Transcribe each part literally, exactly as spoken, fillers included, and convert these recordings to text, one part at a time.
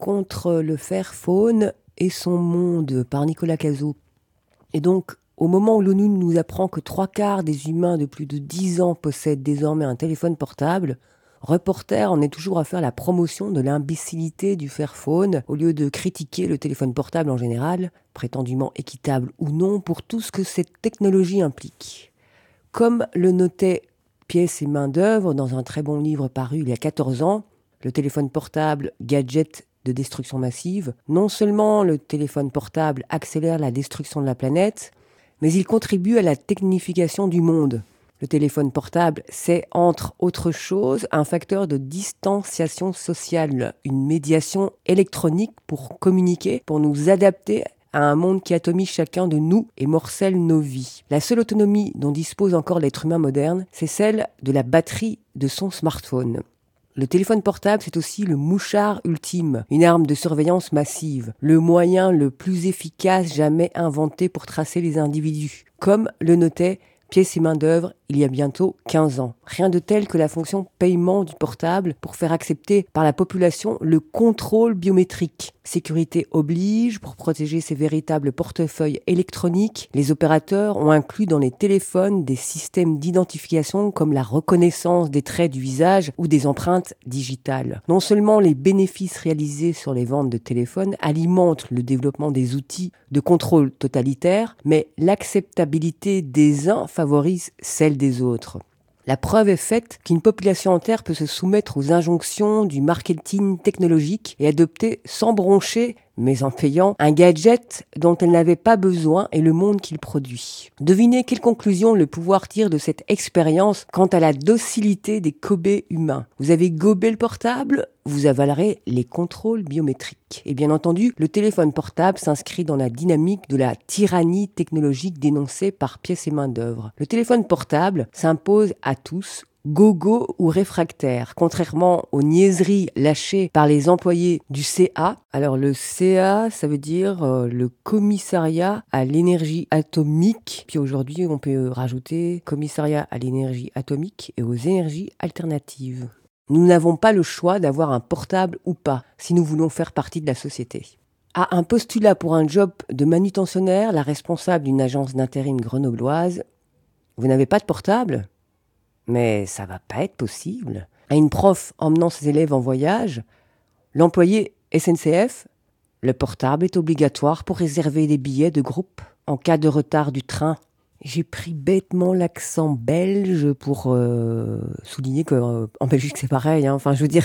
contre le Fairphone et son monde par Nicolas Cazot. Et donc, au moment où l'ONU nous apprend que trois quarts des humains de plus de dix ans possèdent désormais un téléphone portable, Reporter en est toujours à faire la promotion de l'imbécilité du Fairphone au lieu de critiquer le téléphone portable en général, prétendument équitable ou non, pour tout ce que cette technologie implique. Comme le notait Pièce et main-d'œuvre dans un très bon livre paru il y a quatorze ans, le téléphone portable, gadget de destruction massive, non seulement le téléphone portable accélère la destruction de la planète, mais il contribue à la technification du monde. Le téléphone portable, c'est, entre autres choses, un facteur de distanciation sociale, une médiation électronique pour communiquer, pour nous adapter à un monde qui atomise chacun de nous et morcelle nos vies. La seule autonomie dont dispose encore l'être humain moderne, c'est celle de la batterie de son smartphone. Le téléphone portable, c'est aussi le mouchard ultime, une arme de surveillance massive, le moyen le plus efficace jamais inventé pour tracer les individus, comme le notait Pièce et main-d'œuvre il y a bientôt quinze ans. Rien de tel que la fonction paiement du portable pour faire accepter par la population le contrôle biométrique. Sécurité oblige, pour protéger ces véritables portefeuilles électroniques, les opérateurs ont inclus dans les téléphones des systèmes d'identification comme la reconnaissance des traits du visage ou des empreintes digitales. Non seulement les bénéfices réalisés sur les ventes de téléphones alimentent le développement des outils de contrôle totalitaire, mais l'acceptabilité des uns favorise celle des autres. La preuve est faite qu'une population entière peut se soumettre aux injonctions du marketing technologique et adopter sans broncher, mais en payant, un gadget dont elle n'avait pas besoin et le monde qu'il produit. Devinez quelle conclusion le pouvoir tire de cette expérience quant à la docilité des cobayes humains. Vous avez gobé le portable, vous avalerez les contrôles biométriques. Et bien entendu, le téléphone portable s'inscrit dans la dynamique de la tyrannie technologique dénoncée par Pièce et main-d'œuvre. Le téléphone portable s'impose à tous, gogo ou réfractaires, contrairement aux niaiseries lâchées par les employés du C A. Alors le C A, ça veut dire euh, le commissariat à l'énergie atomique. Puis aujourd'hui, on peut rajouter commissariat à l'énergie atomique et aux énergies alternatives. Nous n'avons pas le choix d'avoir un portable ou pas, si nous voulons faire partie de la société. À un postulat pour un job de manutentionnaire, la responsable d'une agence d'intérim grenobloise, vous n'avez pas de portable ? Mais ça va pas être possible. À une prof emmenant ses élèves en voyage, l'employé S N C F, le portable est obligatoire pour réserver des billets de groupe en cas de retard du train. J'ai pris bêtement l'accent belge pour euh, souligner qu'en euh, Belgique c'est pareil. Hein. Enfin, je veux dire,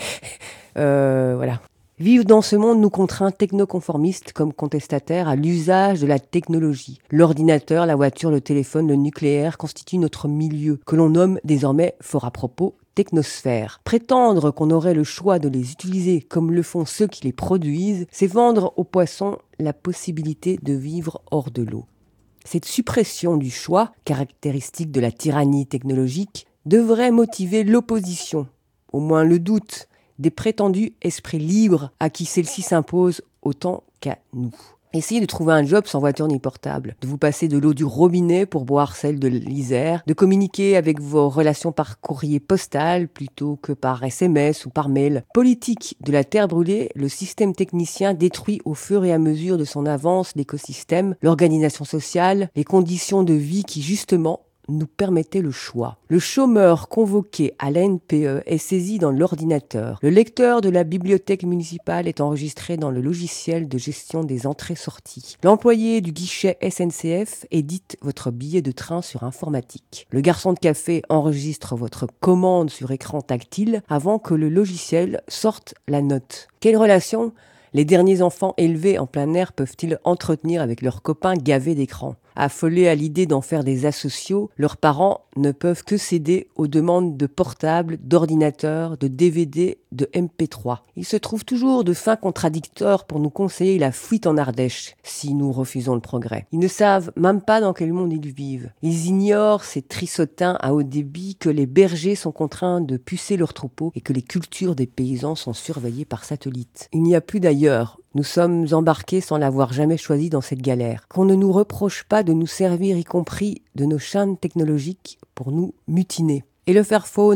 euh, voilà. Vivre dans ce monde nous contraint technoconformistes comme contestataires à l'usage de la technologie. L'ordinateur, la voiture, le téléphone, le nucléaire constituent notre milieu, que l'on nomme désormais fort à propos technosphère. Prétendre qu'on aurait le choix de les utiliser comme le font ceux qui les produisent, c'est vendre aux poissons la possibilité de vivre hors de l'eau. Cette suppression du choix, caractéristique de la tyrannie technologique, devrait motiver l'opposition, au moins le doute, des prétendus esprits libres à qui celle-ci s'impose autant qu'à nous. Essayez de trouver un job sans voiture ni portable, de vous passer de l'eau du robinet pour boire celle de l'Isère, de communiquer avec vos relations par courrier postal plutôt que par S M S ou par mail. Politique de la terre brûlée, le système technicien détruit au fur et à mesure de son avance l'écosystème, l'organisation sociale, les conditions de vie qui justement nous permettait le choix. Le chômeur convoqué à la N P E est saisi dans l'ordinateur. Le lecteur de la bibliothèque municipale est enregistré dans le logiciel de gestion des entrées-sorties. L'employé du guichet S N C F édite votre billet de train sur informatique. Le garçon de café enregistre votre commande sur écran tactile avant que le logiciel sorte la note. Quelle relation les derniers enfants élevés en plein air peuvent-ils entretenir avec leurs copains gavés d'écran ? Affolés à l'idée d'en faire des asociaux, leurs parents ne peuvent que céder aux demandes de portables, d'ordinateurs, de D V D, de M P trois. Ils se trouvent toujours de fins contradicteurs pour nous conseiller la fuite en Ardèche, si nous refusons le progrès. Ils ne savent même pas dans quel monde ils vivent. Ils ignorent, ces trissotins à haut débit, que les bergers sont contraints de pucer leurs troupeaux et que les cultures des paysans sont surveillées par satellite. Il n'y a plus d'ailleurs. Nous sommes embarqués sans l'avoir jamais choisi dans cette galère. Qu'on ne nous reproche pas de nous servir, y compris de nos chaînes technologiques, pour nous mutiner. Et le Fairphone alors ?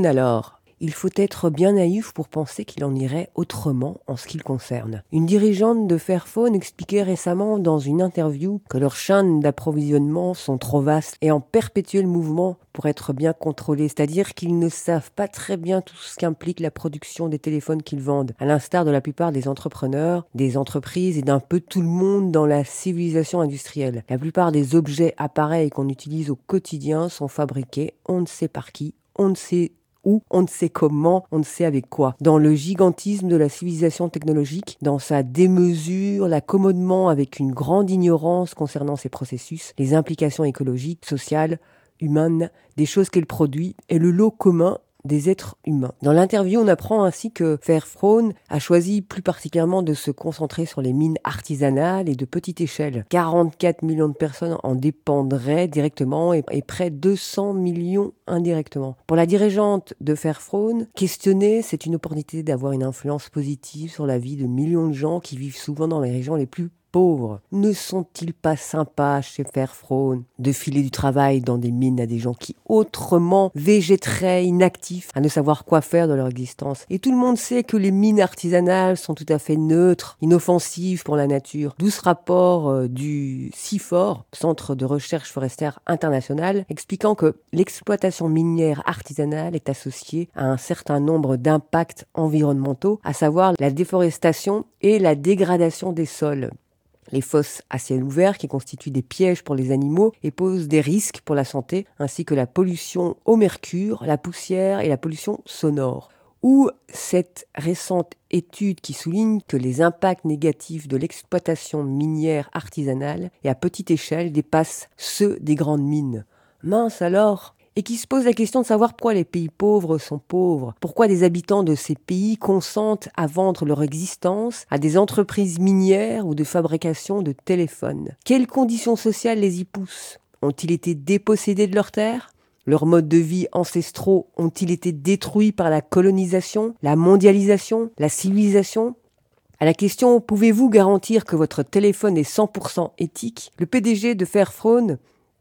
il faut être bien naïf pour penser qu'il en irait autrement en ce qui le concerne. Une dirigeante de Fairphone expliquait récemment dans une interview que leurs chaînes d'approvisionnement sont trop vastes et en perpétuel mouvement pour être bien contrôlés, c'est-à-dire qu'ils ne savent pas très bien tout ce qu'implique la production des téléphones qu'ils vendent, à l'instar de la plupart des entrepreneurs, des entreprises et d'un peu tout le monde dans la civilisation industrielle. La plupart des objets, appareils qu'on utilise au quotidien sont fabriqués, on ne sait par qui, on ne sait où, on ne sait comment, on ne sait avec quoi. Dans le gigantisme de la civilisation technologique, dans sa démesure, l'accommodement avec une grande ignorance concernant ses processus, les implications écologiques, sociales, humaines, des choses qu'elle produit, et le lot commun des êtres humains. Dans l'interview, on apprend ainsi que Fairphone a choisi plus particulièrement de se concentrer sur les mines artisanales et de petite échelle. quarante-quatre millions de personnes en dépendraient directement et, et près de deux cents millions indirectement. Pour la dirigeante de Fairphone, questionner, c'est une opportunité d'avoir une influence positive sur la vie de millions de gens qui vivent souvent dans les régions les plus pauvres. Ne sont-ils pas sympas chez Fairphone de filer du travail dans des mines à des gens qui autrement végéteraient inactifs à ne savoir quoi faire de leur existence? Et tout le monde sait que les mines artisanales sont tout à fait neutres, inoffensives pour la nature. D'où ce rapport euh, du CIFOR, Centre de recherche forestière international, expliquant que l'exploitation minière artisanale est associée à un certain nombre d'impacts environnementaux, à savoir la déforestation et la dégradation des sols. Les fosses à ciel ouvert qui constituent des pièges pour les animaux et posent des risques pour la santé, ainsi que la pollution au mercure, la poussière et la pollution sonore. Ou cette récente étude qui souligne que les impacts négatifs de l'exploitation minière artisanale et à petite échelle dépassent ceux des grandes mines. Mince alors! Et qui se pose la question de savoir pourquoi les pays pauvres sont pauvres, pourquoi des habitants de ces pays consentent à vendre leur existence à des entreprises minières ou de fabrication de téléphones. Quelles conditions sociales les y poussent? Ont-ils été dépossédés de leurs terres? Leurs modes de vie ancestraux ont-ils été détruits par la colonisation, la mondialisation, la civilisation? À la question « Pouvez-vous garantir que votre téléphone est cent pour cent éthique ?», le P D G de Fairphone,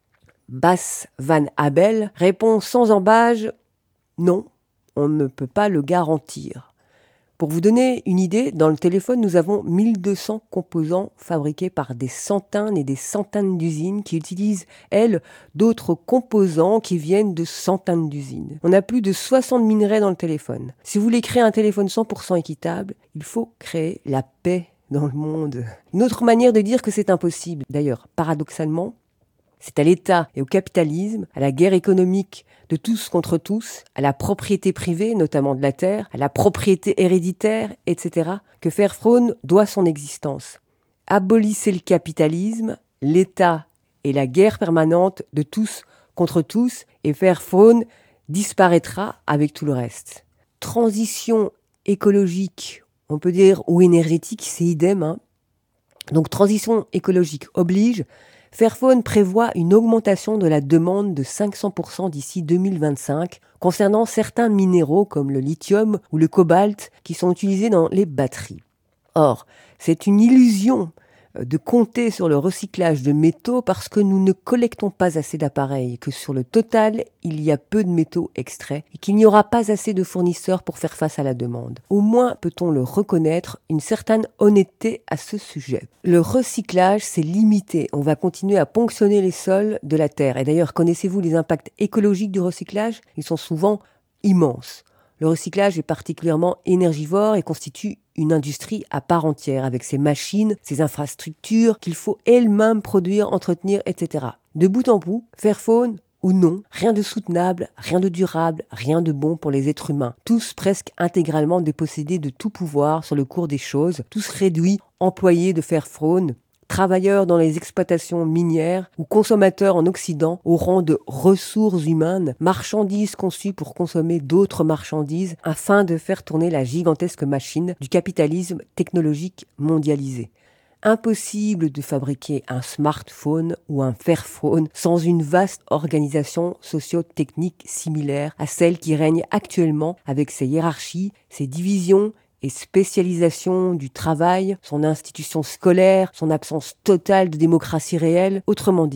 Bas Van Abel, répond sans embâge « Non, on ne peut pas le garantir ». Pour vous donner une idée, dans le téléphone, nous avons mille deux cents composants fabriqués par des centaines et des centaines d'usines qui utilisent, elles, d'autres composants qui viennent de centaines d'usines. On a plus de soixante minerais dans le téléphone. Si vous voulez créer un téléphone cent pour cent équitable, il faut créer la paix dans le monde. Une autre manière de dire que c'est impossible, d'ailleurs, paradoxalement, c'est à l'État et au capitalisme, à la guerre économique de tous contre tous, à la propriété privée, notamment de la terre, à la propriété héréditaire, et cetera, que Fairphone doit son existence. Abolissez le capitalisme, l'État et la guerre permanente de tous contre tous, et Fairphone disparaîtra avec tout le reste. Transition écologique, on peut dire, ou énergétique, c'est idem, hein. Donc transition écologique oblige. Fairphone prévoit une augmentation de la demande de cinq cents pour cent d'ici deux mille vingt-cinq concernant certains minéraux comme le lithium ou le cobalt qui sont utilisés dans les batteries. Or, c'est une illusion de compter sur le recyclage de métaux parce que nous ne collectons pas assez d'appareils, que sur le total, il y a peu de métaux extraits et qu'il n'y aura pas assez de fournisseurs pour faire face à la demande. Au moins peut-on le reconnaître, une certaine honnêteté à ce sujet. Le recyclage, c'est limité. On va continuer à ponctionner les sols de la Terre. Et d'ailleurs, connaissez-vous les impacts écologiques du recyclage? Ils sont souvent immenses. Le recyclage est particulièrement énergivore et constitue une industrie à part entière, avec ses machines, ses infrastructures qu'il faut elles-mêmes produire, entretenir, et cetera. De bout en bout, Fairphone ou non, rien de soutenable, rien de durable, rien de bon pour les êtres humains. Tous presque intégralement dépossédés de tout pouvoir sur le cours des choses, tous réduits, employés de Fairphone, travailleurs dans les exploitations minières ou consommateurs en Occident au rang de ressources humaines, marchandises conçues pour consommer d'autres marchandises afin de faire tourner la gigantesque machine du capitalisme technologique mondialisé. Impossible de fabriquer un smartphone ou un Fairphone sans une vaste organisation socio-technique similaire à celle qui règne actuellement avec ses hiérarchies, ses divisions et spécialisation du travail, son institution scolaire, son absence totale de démocratie réelle. Autrement dit,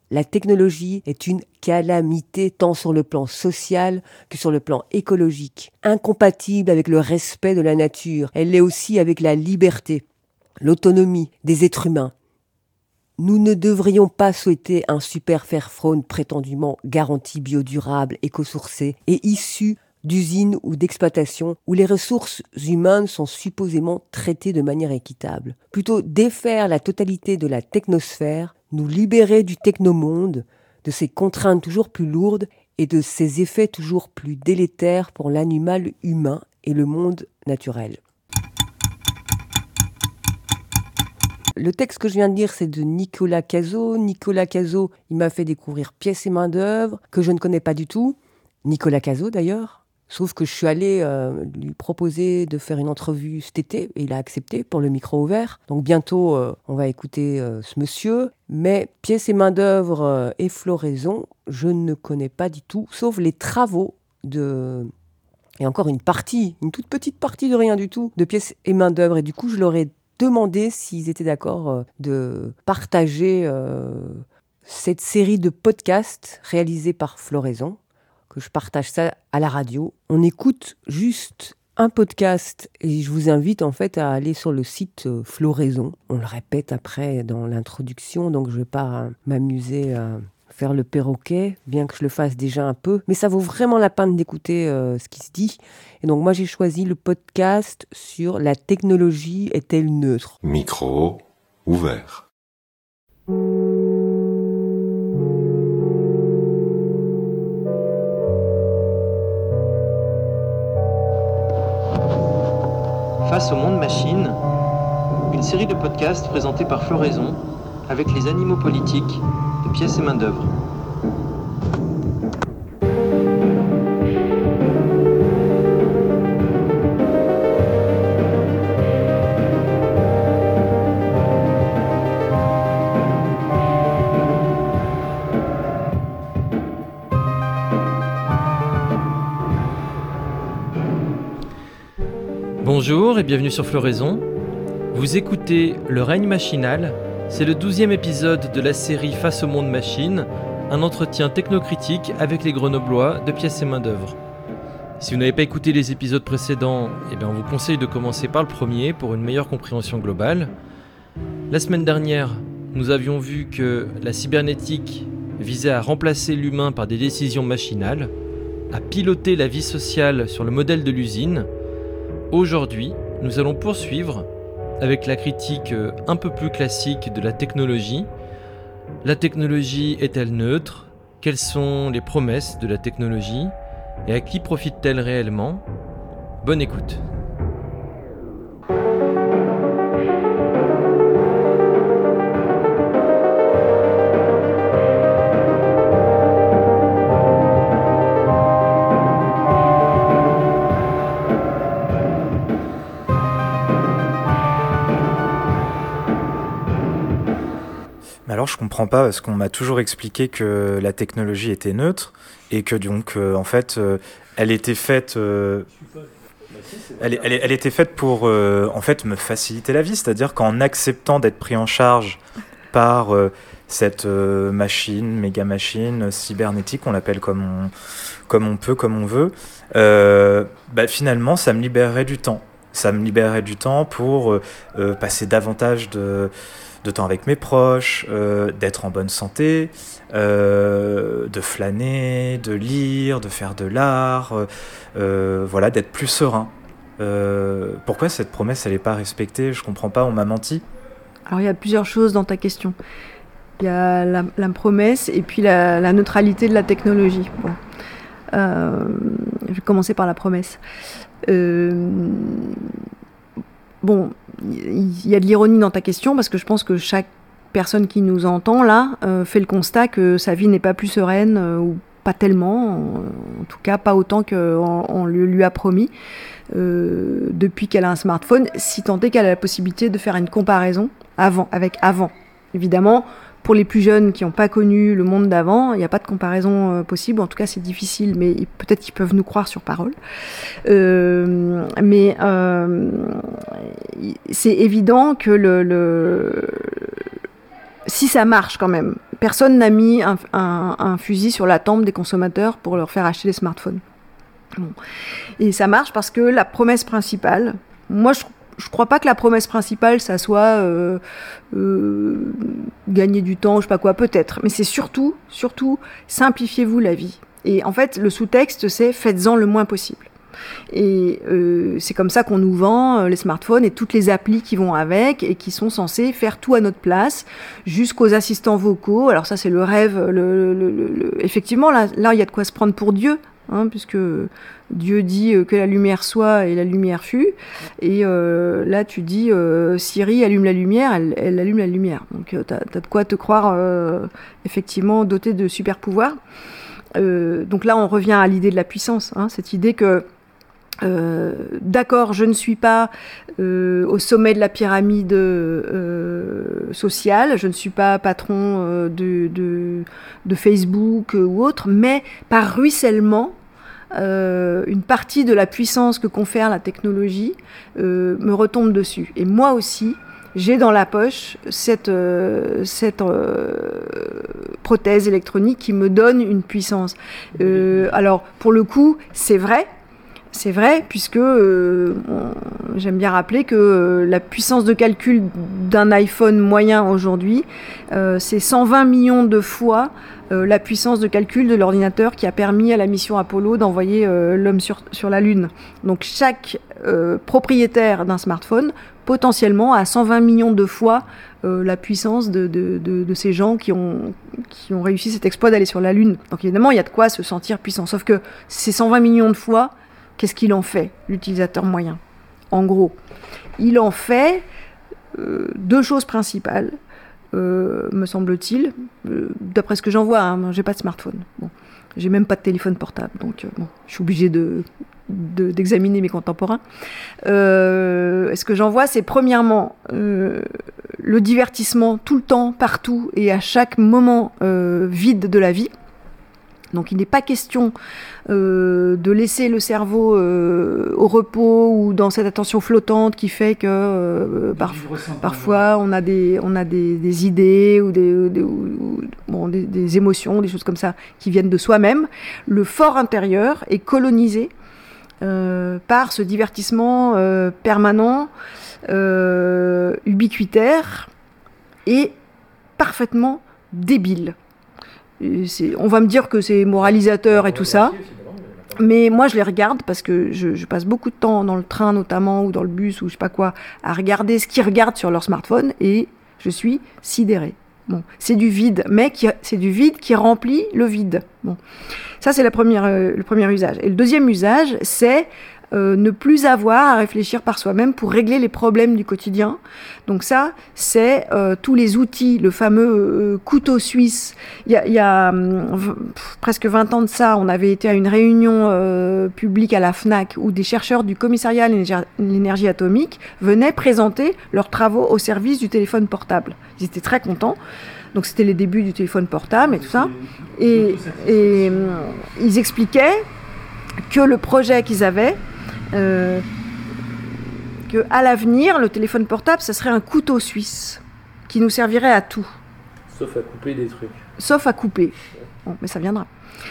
La technologie est une calamité tant sur le plan social que sur le plan écologique, incompatible avec le respect de la nature. Elle l'est aussi avec la liberté, l'autonomie des êtres humains. Nous ne devrions pas souhaiter un super Fairphone prétendument garanti biodurable, éco-sourcé et issu d'usines ou d'exploitations où les ressources humaines sont supposément traitées de manière équitable. Plutôt défaire la totalité de la technosphère, nous libérer du technomonde, de ses contraintes toujours plus lourdes et de ses effets toujours plus délétères pour l'animal humain et le monde naturel. Le texte que je viens de lire, c'est de Nicolas Cazot. Nicolas Cazot, il m'a fait découvrir Pièces et main-d'œuvre, que je ne connais pas du tout. Nicolas Cazot, d'ailleurs. Sauf que je suis allée euh, lui proposer de faire une entrevue cet été, et il a accepté pour le micro ouvert. Donc bientôt, euh, on va écouter euh, ce monsieur. Mais Pièces et main-d'œuvre euh, et floraison, je ne connais pas du tout, sauf les travaux de... Et encore une partie, une toute petite partie de rien du tout, de Pièces et main-d'œuvre. Et du coup, je leur ai demandé s'ils étaient d'accord euh, de partager euh, cette série de podcasts réalisés par Floraison, que je partage ça à la radio. On écoute juste un podcast et je vous invite en fait à aller sur le site euh, Floraison. On le répète après dans l'introduction, donc je ne vais pas m'amuser à faire le perroquet, bien que je le fasse déjà un peu. Mais ça vaut vraiment la peine d'écouter euh, ce qui se dit. Et donc moi j'ai choisi le podcast sur la technologie est-elle neutre ? Micro ouvert. Face au monde machine, une série de podcasts présentés par Floraison avec les animaux politiques de Pièces et main-d'œuvre. Bonjour et bienvenue sur Floraison. Vous écoutez Le règne machinal, c'est le douzième épisode de la série Face au monde machine, un entretien technocritique avec les Grenoblois de Pièces et main-d'œuvre. Si vous n'avez pas écouté les épisodes précédents, eh bien on vous conseille de commencer par le premier pour une meilleure compréhension globale. La semaine dernière, nous avions vu que la cybernétique visait à remplacer l'humain par des décisions machinales, à piloter la vie sociale sur le modèle de l'usine. Aujourd'hui, nous allons poursuivre avec la critique un peu plus classique de la technologie. La technologie est-elle neutre ? Quelles sont les promesses de la technologie ? Et à qui profite-t-elle réellement ? Bonne écoute. Alors je comprends pas parce qu'on m'a toujours expliqué que la technologie était neutre et que donc euh, en fait euh, elle était faite euh, elle, elle, elle était faite pour euh, en fait me faciliter la vie, c'est-à-dire qu'en acceptant d'être pris en charge par euh, cette euh, machine, méga machine cybernétique, on l'appelle comme on, comme on peut, comme on veut, euh, bah, finalement ça me libérerait du temps. Ça me libérerait du temps pour euh, euh, passer davantage de de temps avec mes proches, euh, d'être en bonne santé, euh, de flâner, de lire, de faire de l'art, euh, euh, voilà, d'être plus serein. Euh, pourquoi cette promesse, elle n'est pas respectée ? Je comprends pas, on m'a menti. Alors il y a plusieurs choses dans ta question. Il y a la, la promesse et puis la, la neutralité de la technologie. Bon. Euh, je vais commencer par la promesse. Euh, bon, il y a de l'ironie dans ta question parce que je pense que chaque personne qui nous entend là euh, fait le constat que sa vie n'est pas plus sereine euh, ou pas tellement, en, en tout cas pas autant qu'on on lui, lui a promis euh, depuis qu'elle a un smartphone, si tant est qu'elle a la possibilité de faire une comparaison avant, avec avant. Évidemment, pour les plus jeunes qui n'ont pas connu le monde d'avant, il n'y a pas de comparaison euh, possible. En tout cas, c'est difficile, mais peut-être qu'ils peuvent nous croire sur parole. Euh, mais euh, c'est évident que le, le, si ça marche quand même, personne n'a mis un, un, un fusil sur la tempe des consommateurs pour leur faire acheter des smartphones. Bon. Et ça marche parce que la promesse principale, moi je je crois pas que la promesse principale ça soit euh, euh, gagner du temps, je sais pas quoi, peut-être, mais c'est surtout, surtout simplifiez-vous la vie. Et en fait, le sous-texte c'est faites-en le moins possible. Et euh, c'est comme ça qu'on nous vend euh, les smartphones et toutes les applis qui vont avec et qui sont censées faire tout à notre place, jusqu'aux assistants vocaux. Alors ça c'est le rêve, le, le, le, le... effectivement là, là il y a de quoi se prendre pour Dieu. Hein, puisque Dieu dit que la lumière soit et la lumière fut, et euh, là tu dis euh, Siri allume la lumière, elle, elle allume la lumière. Donc euh, t'as, t'as de quoi te croire euh, effectivement doté de super pouvoirs. Euh, donc là on revient à l'idée de la puissance, hein, cette idée que Euh, d'accord, je ne suis pas euh, au sommet de la pyramide euh, sociale, je ne suis pas patron euh, de, de, de Facebook euh, ou autre, mais par ruissellement, euh, une partie de la puissance que confère la technologie euh, me retombe dessus. Et moi aussi, j'ai dans la poche cette, euh, cette euh, prothèse électronique qui me donne une puissance. Euh, alors, pour le coup, c'est vrai. C'est vrai, puisque euh, on, j'aime bien rappeler que euh, la puissance de calcul d'un iPhone moyen aujourd'hui, euh, c'est cent vingt millions de fois euh, la puissance de calcul de l'ordinateur qui a permis à la mission Apollo d'envoyer euh, l'homme sur, sur la Lune. Donc chaque euh, propriétaire d'un smartphone, potentiellement, a cent vingt millions de fois euh, la puissance de, de, de, de ces gens qui ont, qui ont réussi cet exploit d'aller sur la Lune. Donc évidemment, il y a de quoi se sentir puissant. Sauf que ces cent vingt millions de fois, qu'est-ce qu'il en fait, l'utilisateur moyen ? En gros, il en fait euh, deux choses principales, euh, me semble-t-il, euh, d'après ce que j'en vois. Hein, j'ai pas de smartphone, bon, j'ai même pas de téléphone portable, donc euh, bon, je suis obligée de, de, d'examiner mes contemporains. Euh, ce que j'en vois, c'est premièrement euh, le divertissement tout le temps, partout et à chaque moment euh, vide de la vie. Donc il n'est pas question euh, de laisser le cerveau euh, au repos ou dans cette attention flottante qui fait que euh, par, parfois on a des, on a des, des idées ou, des, des, ou, bon, des, des émotions, des choses comme ça qui viennent de soi-même. Le fort intérieur est colonisé euh, par ce divertissement euh, permanent, euh, ubiquitaire et parfaitement débile. C'est, on va me dire que c'est moralisateur et tout ça, mais moi je les regarde parce que je, je passe beaucoup de temps dans le train notamment ou dans le bus ou je sais pas quoi à regarder ce qu'ils regardent sur leur smartphone et je suis sidérée. Bon, c'est du vide, mais qui, c'est du vide qui remplit le vide. Bon, ça c'est la première, euh, le premier usage. Et le deuxième usage, c'est Euh, ne plus avoir à réfléchir par soi-même pour régler les problèmes du quotidien. Donc ça, c'est euh, tous les outils, le fameux euh, couteau suisse. Il y a, il y a euh, pff, presque vingt ans de ça, on avait été à une réunion euh, publique à la FNAC où des chercheurs du commissariat à l'énergie, l'énergie atomique venaient présenter leurs travaux au service du téléphone portable. Ils étaient très contents. Donc c'était les débuts du téléphone portable et tout ça. Et, et euh, ils expliquaient que le projet qu'ils avaient, Euh, que à l'avenir, le téléphone portable, ça serait un couteau suisse qui nous servirait à tout. Sauf à couper des trucs. Sauf à couper. Bon, mais ça viendra.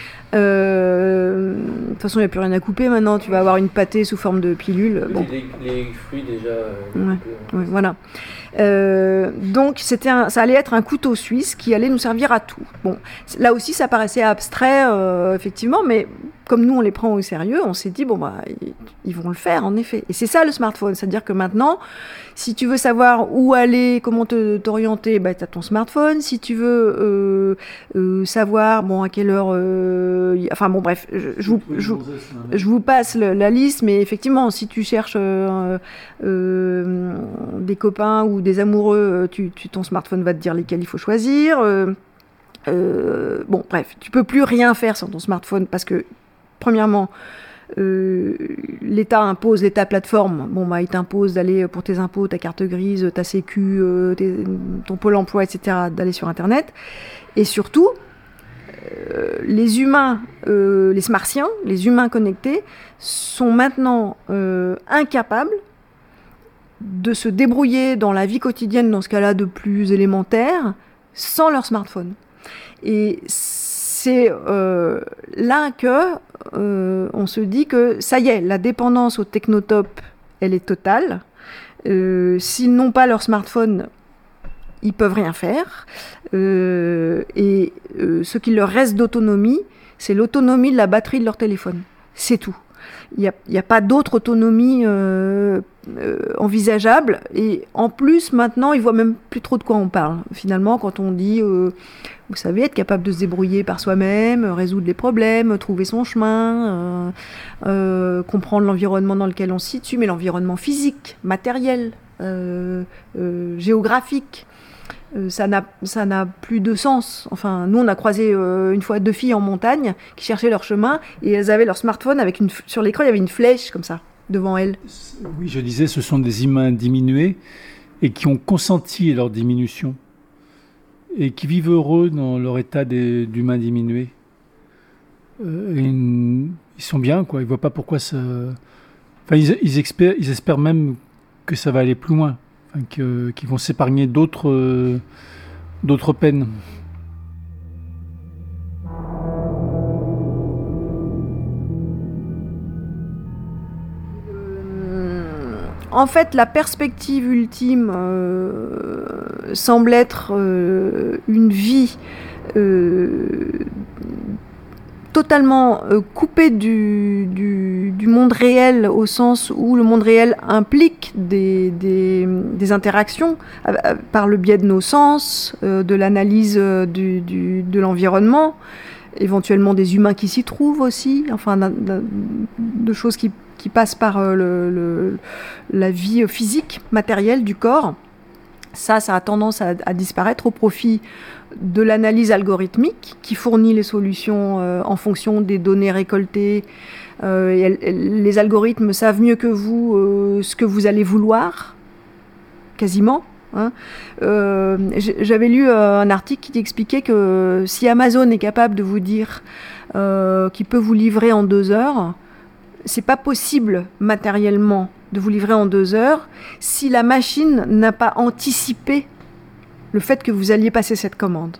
Euh, de toute façon, il n'y a plus rien à couper maintenant. Tu vas avoir une pâtée sous forme de pilule. Bon. Les, les fruits déjà. Euh, ouais, coupés, ouais, voilà. Euh, donc, c'était un, ça allait être un couteau suisse qui allait nous servir à tout. Bon, là aussi, ça paraissait abstrait, euh, effectivement, mais comme nous, on les prend au sérieux, on s'est dit, bon, bah, ils, ils vont le faire, en effet. Et c'est ça, le smartphone. C'est-à-dire que maintenant, si tu veux savoir où aller, comment te, t'orienter, bah, tu as ton smartphone. Si tu veux euh, euh, savoir, bon, à quelle heure... Euh, y... Enfin, bon, bref, je, je, vous, je, je vous passe le, la liste, mais effectivement, si tu cherches euh, euh, des copains ou des amoureux, tu, tu, ton smartphone va te dire lesquels il faut choisir. Euh, euh, bon, bref, tu peux plus rien faire sur ton smartphone parce que, premièrement, euh, l'État impose, l'État plateforme, bon, bah, il t'impose d'aller pour tes impôts, ta carte grise, ta sécu, euh, tes, ton pôle emploi, et cetera, d'aller sur Internet. Et surtout, euh, les humains, euh, les smartiens, les humains connectés, sont maintenant euh, incapables de se débrouiller dans la vie quotidienne, dans ce cas-là de plus élémentaire, sans leur smartphone. Et c'est euh, là que euh, on se dit que ça y est, la dépendance au technotop, elle est totale. Euh, s'ils n'ont pas leur smartphone, ils peuvent rien faire. Euh, et euh, ce qui leur reste d'autonomie, c'est l'autonomie de la batterie de leur téléphone. C'est tout. Il n'y a, y a pas d'autre autonomie euh, euh, envisageable. Et en plus, maintenant, ils ne voient même plus trop de quoi on parle. Finalement, quand on dit, euh, vous savez, être capable de se débrouiller par soi-même, résoudre les problèmes, trouver son chemin, euh, euh, comprendre l'environnement dans lequel on se situe, mais l'environnement physique, matériel, euh, euh, géographique, euh, ça n'a, ça n'a plus de sens. Enfin, nous, on a croisé euh, une fois deux filles en montagne qui cherchaient leur chemin et elles avaient leur smartphone avec une, sur l'écran, il y avait une flèche comme ça devant elles. Oui, je disais, ce sont des humains diminués et qui ont consenti à leur diminution et qui vivent heureux dans leur état des, d'humains diminués. Euh, et une, ils sont bien, quoi. Ils voient pas pourquoi ça. Enfin, ils, ils, espèrent, ils espèrent même que ça va aller plus loin. Enfin, que, qu'ils vont s'épargner d'autres, euh, d'autres peines. En fait, la perspective ultime euh, semble être euh, une vie euh, totalement euh, coupée du, du, du monde réel, au sens où le monde réel implique des, des, des interactions euh, par le biais de nos sens, euh, de l'analyse euh, du, du, de l'environnement, éventuellement des humains qui s'y trouvent aussi, enfin d'un, d'un, de choses qui qui passe par euh, le, le, la vie physique, matérielle du corps. Ça, ça a tendance à, à disparaître au profit de l'analyse algorithmique qui fournit les solutions euh, en fonction des données récoltées. Euh, et elle, elle, les algorithmes savent mieux que vous euh, ce que vous allez vouloir, quasiment. Hein. Euh, j'avais lu euh, un article qui expliquait que si Amazon est capable de vous dire euh, qu'il peut vous livrer en deux heures, c'est pas possible matériellement de vous livrer en deux heures si la machine n'a pas anticipé le fait que vous alliez passer cette commande.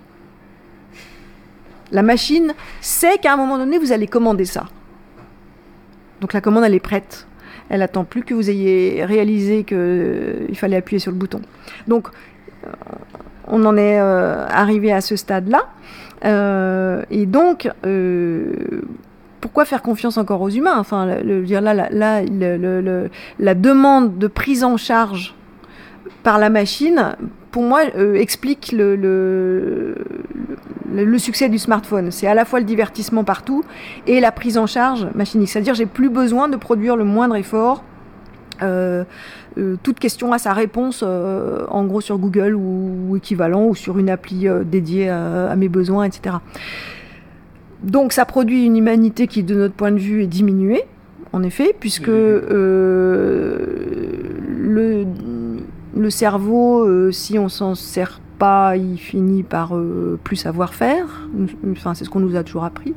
La machine sait qu'à un moment donné, vous allez commander ça. Donc la commande, elle est prête. Elle attend plus que vous ayez réalisé qu'il euh, fallait appuyer sur le bouton. Donc, euh, on en est euh, arrivé à ce stade-là. Euh, et donc... Euh, Pourquoi faire confiance encore aux humains ? Enfin, le, le, là, là, là le, le, le, la demande de prise en charge par la machine, pour moi, euh, explique le, le, le, le succès du smartphone. C'est à la fois le divertissement partout et la prise en charge machinique. C'est-à-dire, j'ai plus besoin de produire le moindre effort. Euh, euh, toute question a sa réponse, euh, en gros sur Google ou, ou équivalent, ou sur une appli euh, dédiée à, à mes besoins, et cetera. Donc ça produit une humanité qui, de notre point de vue, est diminuée, en effet, puisque euh, le, le cerveau, euh, si on s'en sert pas, il finit par euh, plus savoir faire. Enfin, c'est ce qu'on nous a toujours appris.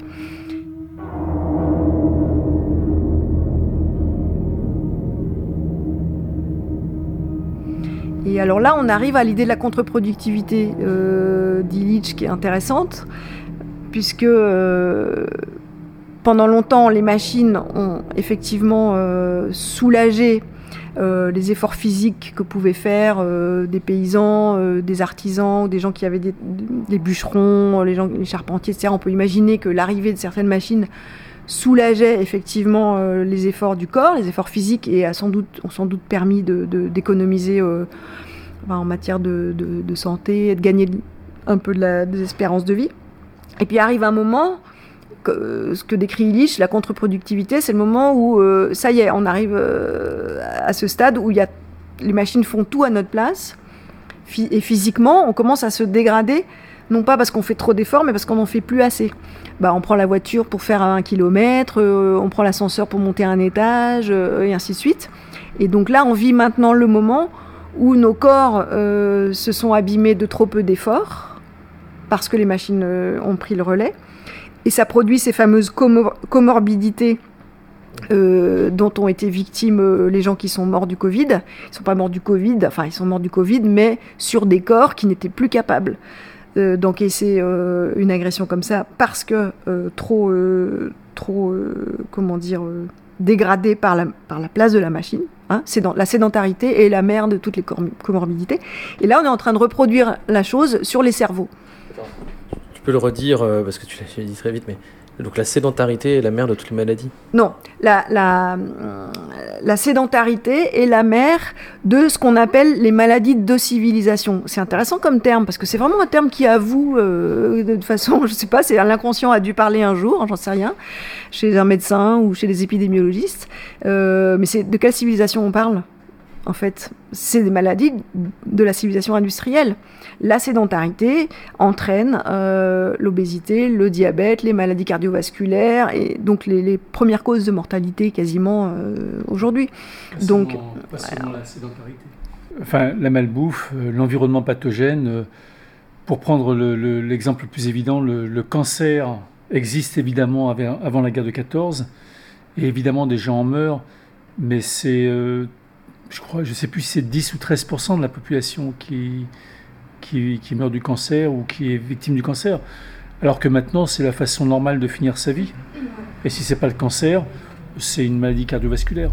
Et alors là, on arrive à l'idée de la contre-productivité euh, d'Illich, qui est intéressante. Puisque euh, pendant longtemps, les machines ont effectivement euh, soulagé euh, les efforts physiques que pouvaient faire euh, des paysans, euh, des artisans, des gens qui avaient des, des bûcherons, les, gens, les charpentiers, et cetera. On peut imaginer que l'arrivée de certaines machines soulageait effectivement euh, les efforts du corps, les efforts physiques, et a sans doute, ont sans doute permis de, de, d'économiser euh, enfin, en matière de, de, de santé et de gagner un peu de la, des espérances de vie. Et puis arrive un moment, que, ce que décrit Illich, la contre-productivité, c'est le moment où, euh, ça y est, on arrive euh, à ce stade où y a, les machines font tout à notre place, F- et physiquement, on commence à se dégrader, non pas parce qu'on fait trop d'efforts, mais parce qu'on n'en fait plus assez. Bah, on prend la voiture pour faire un kilomètre, euh, on prend l'ascenseur pour monter un étage, euh, et ainsi de suite. Et donc là, on vit maintenant le moment où nos corps euh, se sont abîmés de trop peu d'efforts, parce que les machines euh, ont pris le relais. Et ça produit ces fameuses comor- comorbidités euh, dont ont été victimes euh, les gens qui sont morts du Covid. Ils ne sont pas morts du Covid, enfin ils sont morts du Covid, mais sur des corps qui n'étaient plus capables euh, d'encaisser euh, une agression comme ça parce que euh, trop, euh, trop euh, comment dire, euh, dégradé par la, par la place de la machine. Hein, c'est dans, la sédentarité est la mère de toutes les comorbidités. Et là, on est en train de reproduire la chose sur les cerveaux. Tu peux le redire, euh, parce que tu l'as dit très vite, mais donc la sédentarité est la mère de toutes les maladies. Non, la, la, la sédentarité est la mère de ce qu'on appelle les maladies de civilisation. C'est intéressant comme terme, parce que c'est vraiment un terme qui avoue, euh, de façon, je sais pas, c'est l'inconscient a dû parler un jour, j'en sais rien, chez un médecin ou chez des épidémiologistes. Euh, mais c'est de quelle civilisation on parle ? En fait, c'est des maladies de la civilisation industrielle. La sédentarité entraîne euh, l'obésité, le diabète, les maladies cardiovasculaires et donc les, les premières causes de mortalité quasiment euh, aujourd'hui. Pas donc, seulement, pas seulement la sédentarité. Enfin, la malbouffe, euh, l'environnement pathogène. Euh, pour prendre le, le, l'exemple le plus évident, le, le cancer existe évidemment avant, avant la guerre de quatorze, et évidemment des gens en meurent, mais c'est euh, je crois, je ne sais plus si c'est dix ou treize pour cent de la population qui, qui, qui meurt du cancer ou qui est victime du cancer. Alors que maintenant, c'est la façon normale de finir sa vie. Et si ce n'est pas le cancer, c'est une maladie cardiovasculaire.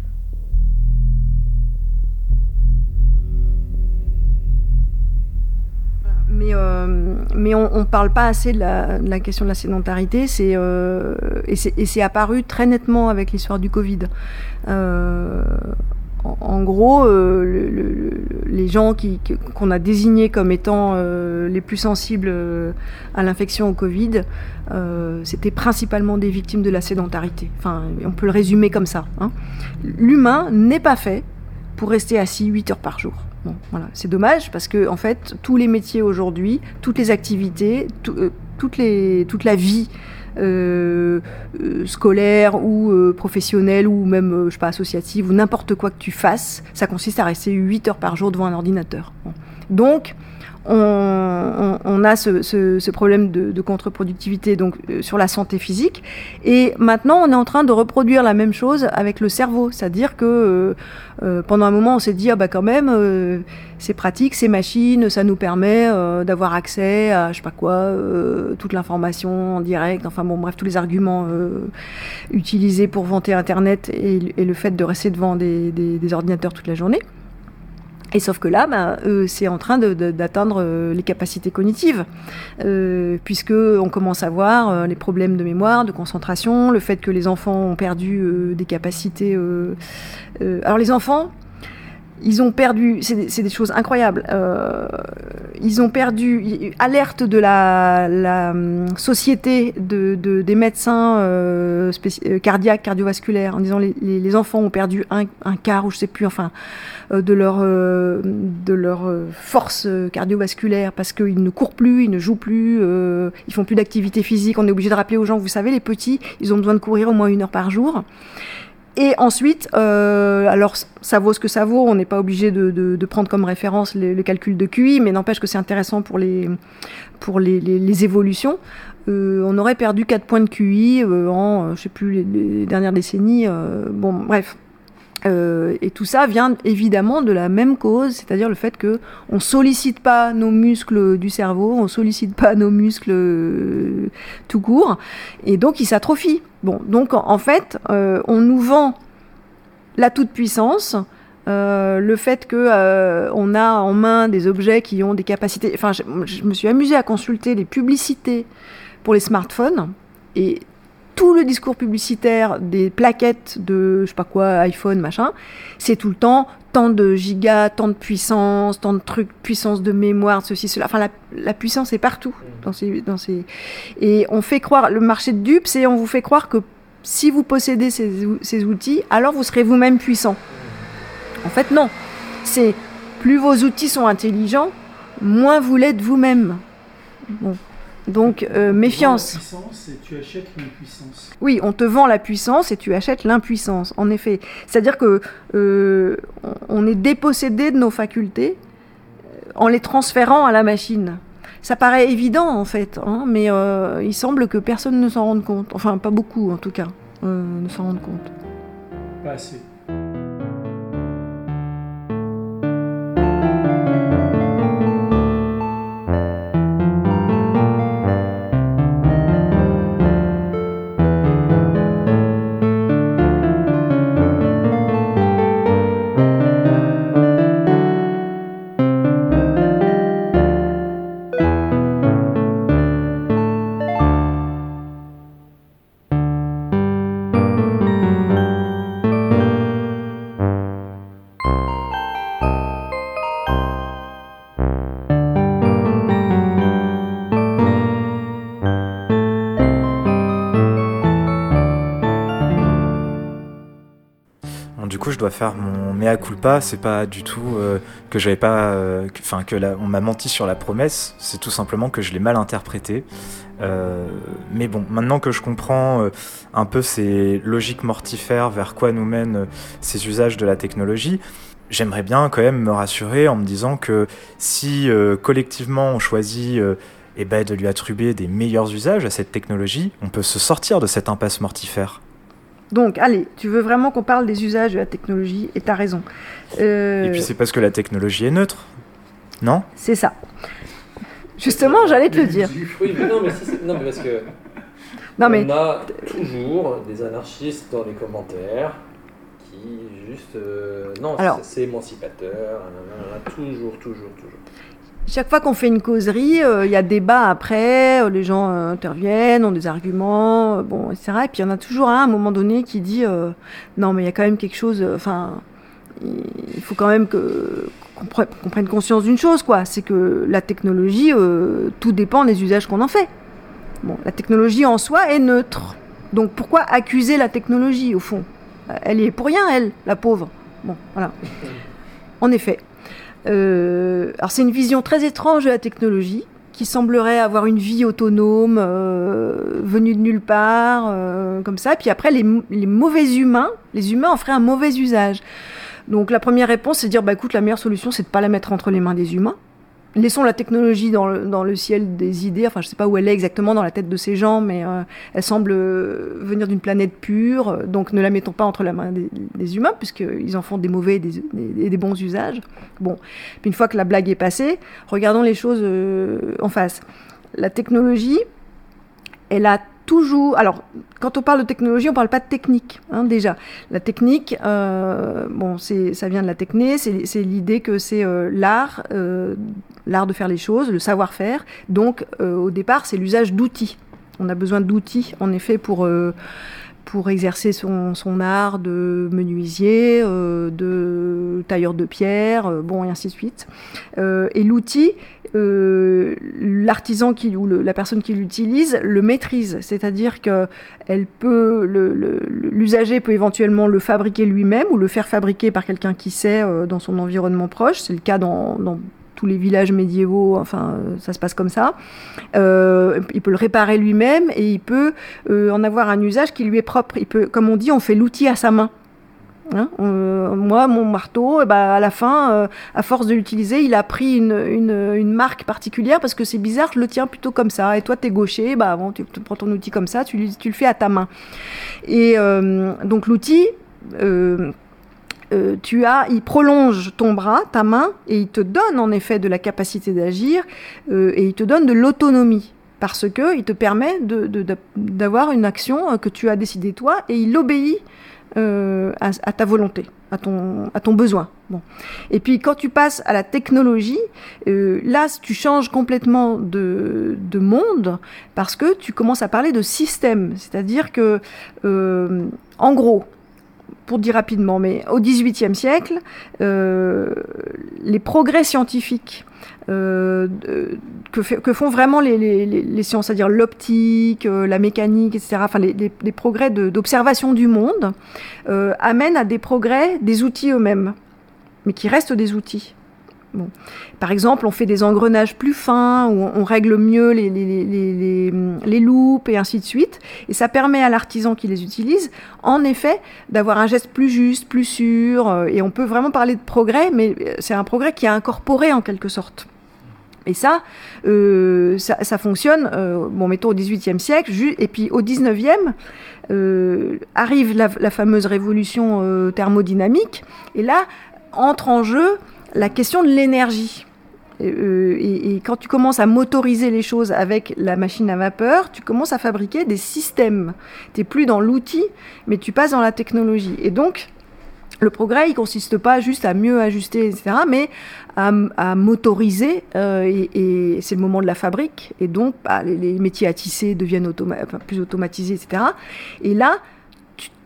Mais, euh, mais on ne parle pas assez de la, de la question de la sédentarité, c'est, euh, et, c'est, et c'est apparu très nettement avec l'histoire du Covid. Euh, en, en gros, euh, le, le, les gens qui, qu'on a désignés comme étant euh, les plus sensibles euh, à l'infection au Covid, euh, c'était principalement des victimes de la sédentarité. Enfin, on peut le résumer comme ça. Hein. L'humain n'est pas fait pour rester assis huit heures par jour. Bon, voilà. C'est dommage parce que en fait, tous les métiers aujourd'hui, toutes les activités, tout, euh, toutes les, toute la vie euh, euh, scolaire ou euh, professionnelle ou même euh, je sais pas, associative ou n'importe quoi que tu fasses, ça consiste à rester huit heures par jour devant un ordinateur. Bon. Donc, on, on, on a ce, ce, ce problème de, de contre-productivité donc, euh, sur la santé physique. Et maintenant, on est en train de reproduire la même chose avec le cerveau. C'est-à-dire que euh, euh, pendant un moment, on s'est dit, ah bah quand même, euh, c'est pratique, ces machines, ça nous permet euh, d'avoir accès à, je sais pas quoi, euh, toute l'information en direct. Enfin bon, bref, tous les arguments euh, utilisés pour vanter Internet et, et le fait de rester devant des, des, des ordinateurs toute la journée. Et sauf que là, bah, euh, c'est en train de, de, d'atteindre euh, les capacités cognitives, euh, puisque on commence à voir euh, les problèmes de mémoire, de concentration, le fait que les enfants ont perdu euh, des capacités. Euh, euh, alors les enfants, ils ont perdu, c'est des, c'est des choses incroyables. Euh, ils ont perdu, alerte de la, la société de, de, des médecins euh, spéci- cardiaques, cardiovasculaires, en disant les, les, les enfants ont perdu un, un quart ou je sais plus, enfin. de leur, euh, de leur force cardiovasculaire parce qu'ils ne courent plus, ils ne jouent plus, euh, ils font plus d'activité physique. On est obligé de rappeler aux gens, vous savez, les petits, ils ont besoin de courir au moins une heure par jour. Et ensuite, euh, alors ça vaut ce que ça vaut, on n'est pas obligé de, de, de prendre comme référence le, le calcul de Q I, mais n'empêche que c'est intéressant pour les, pour les, les, les évolutions. Euh, on aurait perdu quatre points de Q I euh, en, je ne sais plus, les, les dernières décennies. Euh, bon, bref. Euh, et tout ça vient évidemment de la même cause, c'est-à-dire le fait que on sollicite pas nos muscles du cerveau, on sollicite pas nos muscles euh, tout court, et donc ils s'atrophient. Bon, donc en, en fait, euh, on nous vend la toute-puissance, euh, le fait que euh, on a en main des objets qui ont des capacités. Enfin, je, je me suis amusée à consulter les publicités pour les smartphones et tout le discours publicitaire des plaquettes de, je sais pas quoi, iPhone, machin, c'est tout le temps tant de gigas, tant de puissance, tant de trucs, puissance de mémoire, ceci, cela. Enfin, la, la puissance est partout dans ces, dans ces... Et on fait croire, le marché de dupes, c'est on vous fait croire que si vous possédez ces, ces outils, alors vous serez vous-même puissant. En fait, non. C'est plus vos outils sont intelligents, moins vous l'êtes vous-même. Bon. Donc, euh, méfiance. On te vend la puissance et tu achètes l'impuissance. Oui, on te vend la puissance et tu achètes l'impuissance, en effet. C'est-à-dire que euh, on est dépossédé de nos facultés en les transférant à la machine. Ça paraît évident, en fait, hein, mais euh, il semble que personne ne s'en rende compte. Enfin, pas beaucoup, en tout cas, euh, ne s'en rendent compte. Pas assez. coup, je dois faire mon mea culpa. C'est pas du tout euh, que j'avais pas, enfin euh, que, que la, on m'a menti sur la promesse. C'est tout simplement que je l'ai mal interprété. Euh, mais bon, maintenant que je comprends euh, un peu ces logiques mortifères vers quoi nous mènent euh, ces usages de la technologie, j'aimerais bien quand même me rassurer en me disant que si euh, collectivement on choisit euh, eh ben, de lui attribuer des meilleurs usages à cette technologie, on peut se sortir de cette impasse mortifère. Donc, allez, tu veux vraiment qu'on parle des usages de la technologie, et t'as raison. Euh... Et puis c'est parce que la technologie est neutre, non ? C'est ça. Justement, j'allais te le dire. Oui, mais non, mais, ça, c'est... Non, mais parce que non, mais... on a toujours des anarchistes dans les commentaires qui juste... Euh... Non, Alors... c'est, c'est émancipateur, nanana, toujours, toujours, toujours. Chaque fois qu'on fait une causerie, il euh, y a débat après, euh, les gens euh, interviennent, ont des arguments, euh, bon, et cetera. Et puis il y en a toujours un à un moment donné qui dit euh, non, mais il y a quand même quelque chose. Enfin, euh, il faut quand même que qu'on, pre- qu'on prenne conscience d'une chose, quoi. C'est que la technologie, euh, tout dépend des usages qu'on en fait. Bon, la technologie en soi est neutre. Donc pourquoi accuser la technologie au fond ? Elle y est pour rien, elle, la pauvre. Bon, voilà. En effet. Euh, alors c'est une vision très étrange de la technologie qui semblerait avoir une vie autonome, euh, venue de nulle part, euh, comme ça. Puis après, les, les mauvais humains, les humains en feraient un mauvais usage. Donc la première réponse, c'est de dire, bah écoute, la meilleure solution, c'est de pas la mettre entre les mains des humains. Laissons la technologie dans le, dans le ciel des idées. Enfin, je sais pas où elle est exactement dans la tête de ces gens, mais euh, elle semble euh, venir d'une planète pure. Donc, ne la mettons pas entre les mains des, des humains, puisqu'ils en font des mauvais et des, des, des bons usages. Bon. Puis une fois que la blague est passée, regardons les choses euh, en face. La technologie, elle a toujours... Alors, quand on parle de technologie, on ne parle pas de technique, hein, déjà. La technique, euh, bon, c'est, ça vient de la techné, c'est, c'est l'idée que c'est euh, l'art, euh, l'art de faire les choses, le savoir-faire. Donc, euh, au départ, c'est l'usage d'outils. On a besoin d'outils, en effet, pour... Euh, pour exercer son, son art de menuisier, euh, de tailleur de pierre, euh, bon, et ainsi de suite. Euh, et l'outil, euh, l'artisan qui, ou le, la personne qui l'utilise le maîtrise, c'est-à-dire que elle peut, le, le, l'usager peut éventuellement le fabriquer lui-même ou le faire fabriquer par quelqu'un qui sait euh, dans son environnement proche. C'est le cas dans... dans tous les villages médiévaux, enfin, euh, ça se passe comme ça. Euh, il peut le réparer lui-même et il peut euh, en avoir un usage qui lui est propre. Il peut, comme on dit, on fait l'outil à sa main. Hein euh, moi, mon marteau, eh ben, à la fin, euh, à force de l'utiliser, il a pris une, une, une marque particulière parce que c'est bizarre, je le tiens plutôt comme ça. Et toi, t'es gaucher, bah, bon, tu, tu prends ton outil comme ça, tu, tu le fais à ta main. Et euh, donc l'outil... Euh, Euh, tu as, il prolonge ton bras, ta main, et il te donne en effet de la capacité d'agir, euh, et il te donne de l'autonomie, parce qu'il te permet de, de, de, d'avoir une action que tu as décidée toi, et il obéit euh, à, à ta volonté, à ton, à ton besoin. Bon. Et puis quand tu passes à la technologie, euh, là tu changes complètement de, de monde, parce que tu commences à parler de système, c'est-à-dire que, euh, en gros, pour dire rapidement, mais au dix-huitième siècle, euh, les progrès scientifiques euh, que, fait, que font vraiment les, les, les sciences, c'est-à-dire l'optique, euh, la mécanique, et cetera, enfin les, les, les progrès de, d'observation du monde, euh, amènent à des progrès des outils eux-mêmes, mais qui restent des outils. Bon. Par exemple, on fait des engrenages plus fins, ou on règle mieux les, les, les, les, les loupes et ainsi de suite. Et ça permet à l'artisan qui les utilise, en effet, d'avoir un geste plus juste, plus sûr. Et on peut vraiment parler de progrès, mais c'est un progrès qui est incorporé en quelque sorte. Et ça, euh, ça, ça fonctionne, euh, bon, mettons au dix-huitième siècle, ju- et puis au dix-neuvième, euh, arrive la, la fameuse révolution euh, thermodynamique, et là, entre en jeu la question de l'énergie. Euh, et, et quand tu commences à motoriser les choses avec la machine à vapeur, tu commences à fabriquer des systèmes. Tu n'es plus dans l'outil, mais tu passes dans la technologie. Et donc, le progrès, il ne consiste pas juste à mieux ajuster, et cetera, mais à, à motoriser, euh, et, et c'est le moment de la fabrique, et donc bah, les, les métiers à tisser deviennent automa- enfin, plus automatisés, et cetera. Et là, tu,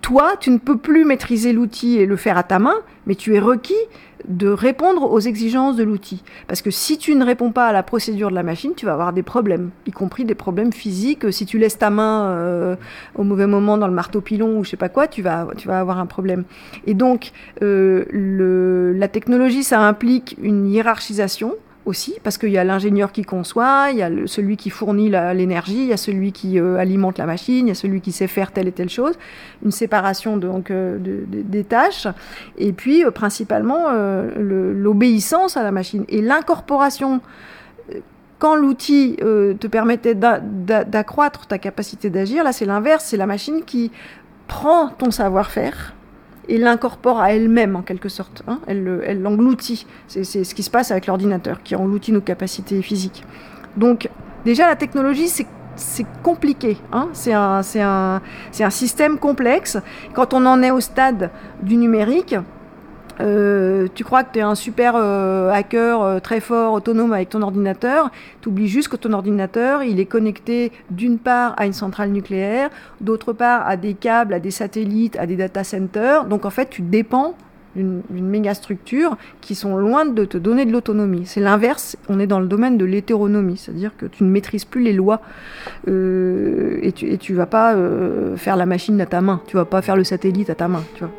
toi, tu ne peux plus maîtriser l'outil et le faire à ta main, mais tu es requis de répondre aux exigences de l'outil. Parce que si tu ne réponds pas à la procédure de la machine, tu vas avoir des problèmes, y compris des problèmes physiques. Si tu laisses ta main euh, au mauvais moment dans le marteau-pilon ou je sais pas quoi, tu vas, tu vas avoir un problème. Et donc, euh, le, la technologie, ça implique une hiérarchisation aussi, parce qu'il y a l'ingénieur qui conçoit, il y a le, celui qui fournit la, l'énergie, il y a celui qui euh, alimente la machine, il y a celui qui sait faire telle et telle chose, une séparation donc, euh, de, de, des tâches, et puis euh, principalement euh, le, l'obéissance à la machine et l'incorporation. Quand l'outil euh, te permettait d'a, d'a, d'accroître ta capacité d'agir, là c'est l'inverse, c'est la machine qui prend ton savoir-faire et l'incorpore à elle-même, en quelque sorte. Hein. Elle, elle l'engloutit. C'est, c'est ce qui se passe avec l'ordinateur, qui engloutit nos capacités physiques. Donc, déjà, la technologie, c'est, c'est compliqué. Hein. C'est, un, c'est, un, c'est un système complexe. Quand on en est au stade du numérique, Euh, tu crois que tu es un super euh, hacker euh, très fort, autonome avec ton ordinateur, tu oublies juste que ton ordinateur, il est connecté d'une part à une centrale nucléaire, d'autre part à des câbles, à des satellites, à des data centers. Donc en fait, tu dépends d'une, d'une méga structure qui sont loin de te donner de l'autonomie. C'est l'inverse, on est dans le domaine de l'hétéronomie, c'est-à-dire que tu ne maîtrises plus les lois euh, et tu et tu vas pas euh, faire la machine à ta main, tu vas pas faire le satellite à ta main, tu vois.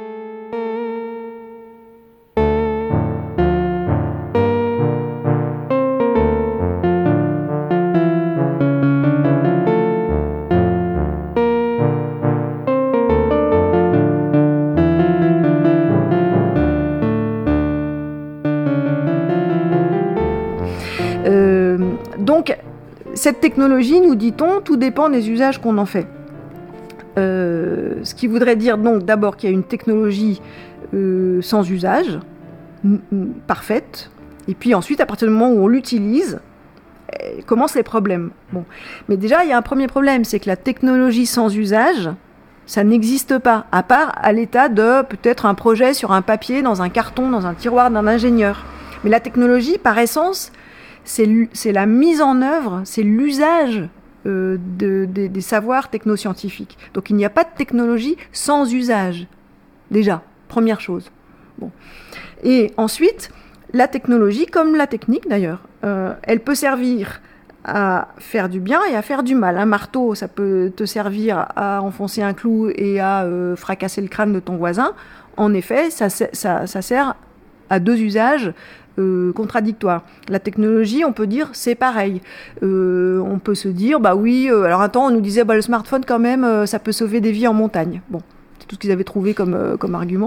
Donc, cette technologie, nous dit-on, tout dépend des usages qu'on en fait. Euh, ce qui voudrait dire donc d'abord qu'il y a une technologie euh, sans usage, m- m- parfaite, et puis ensuite, à partir du moment où on l'utilise, euh, commencent les problèmes. Bon. Mais déjà, il y a un premier problème, c'est que la technologie sans usage, ça n'existe pas, à part à l'état de peut-être un projet sur un papier, dans un carton, dans un tiroir d'un ingénieur. Mais la technologie, par essence, C'est, c'est la mise en œuvre, c'est l'usage euh, de, de, des savoirs technoscientifiques. Donc il n'y a pas de technologie sans usage, déjà, première chose. Bon. Et ensuite, la technologie, comme la technique d'ailleurs, euh, elle peut servir à faire du bien et à faire du mal. Un marteau, ça peut te servir à enfoncer un clou et à euh, fracasser le crâne de ton voisin. En effet, ça, ça, ça sert à deux usages Euh, contradictoire. La technologie, on peut dire, c'est pareil. Euh, on peut se dire, bah oui, euh, alors un temps, on nous disait, bah le smartphone, quand même, euh, ça peut sauver des vies en montagne. Bon, c'est tout ce qu'ils avaient trouvé comme, euh, comme argument.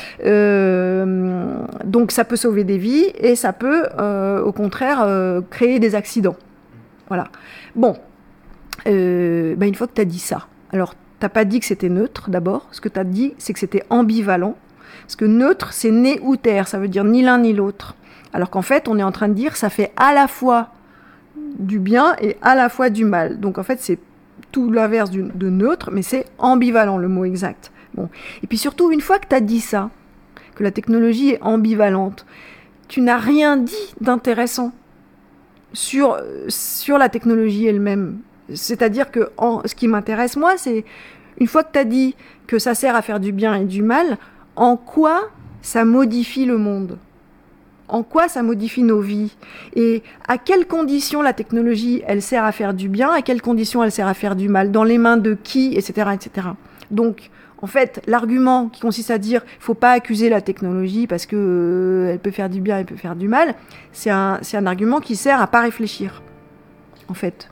Euh, donc, ça peut sauver des vies et ça peut, euh, au contraire, euh, créer des accidents. Voilà. Bon, euh, bah, une fois que tu as dit ça, alors, tu n'as pas dit que c'était neutre, d'abord. Ce que tu as dit, c'est que c'était ambivalent. Parce que neutre, c'est né ou terre, ça veut dire ni l'un ni l'autre. Alors qu'en fait, on est en train de dire ça fait à la fois du bien et à la fois du mal. Donc en fait, c'est tout l'inverse du, de neutre, mais c'est ambivalent, le mot exact. Bon. Et puis surtout, une fois que tu as dit ça, que la technologie est ambivalente, tu n'as rien dit d'intéressant sur, sur la technologie elle-même. C'est-à-dire que en, ce qui m'intéresse, moi, c'est une fois que tu as dit que ça sert à faire du bien et du mal, en quoi ça modifie le monde ? En quoi ça modifie nos vies ? Et à quelles conditions la technologie, elle sert à faire du bien ? À quelles conditions elle sert à faire du mal ? Dans les mains de qui ? Etc. et cetera. Donc, en fait, l'argument qui consiste à dire « il ne faut pas accuser la technologie parce qu'elle euh, peut faire du bien, elle peut faire du mal », c'est un, c'est un argument qui sert à ne pas réfléchir, en fait.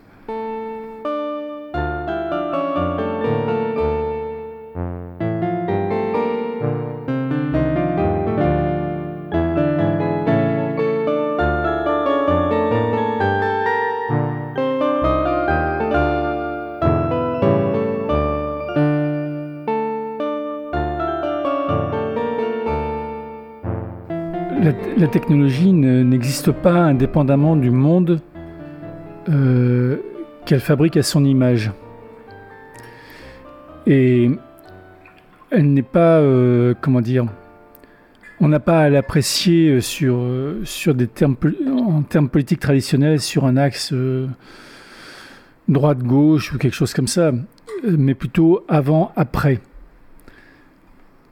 La, la technologie ne, n'existe pas indépendamment du monde euh, qu'elle fabrique à son image. Et elle n'est pas, euh, comment dire, on n'a pas à l'apprécier sur, sur des termes, en termes politiques traditionnels, sur un axe euh, droite-gauche ou quelque chose comme ça, mais plutôt avant-après.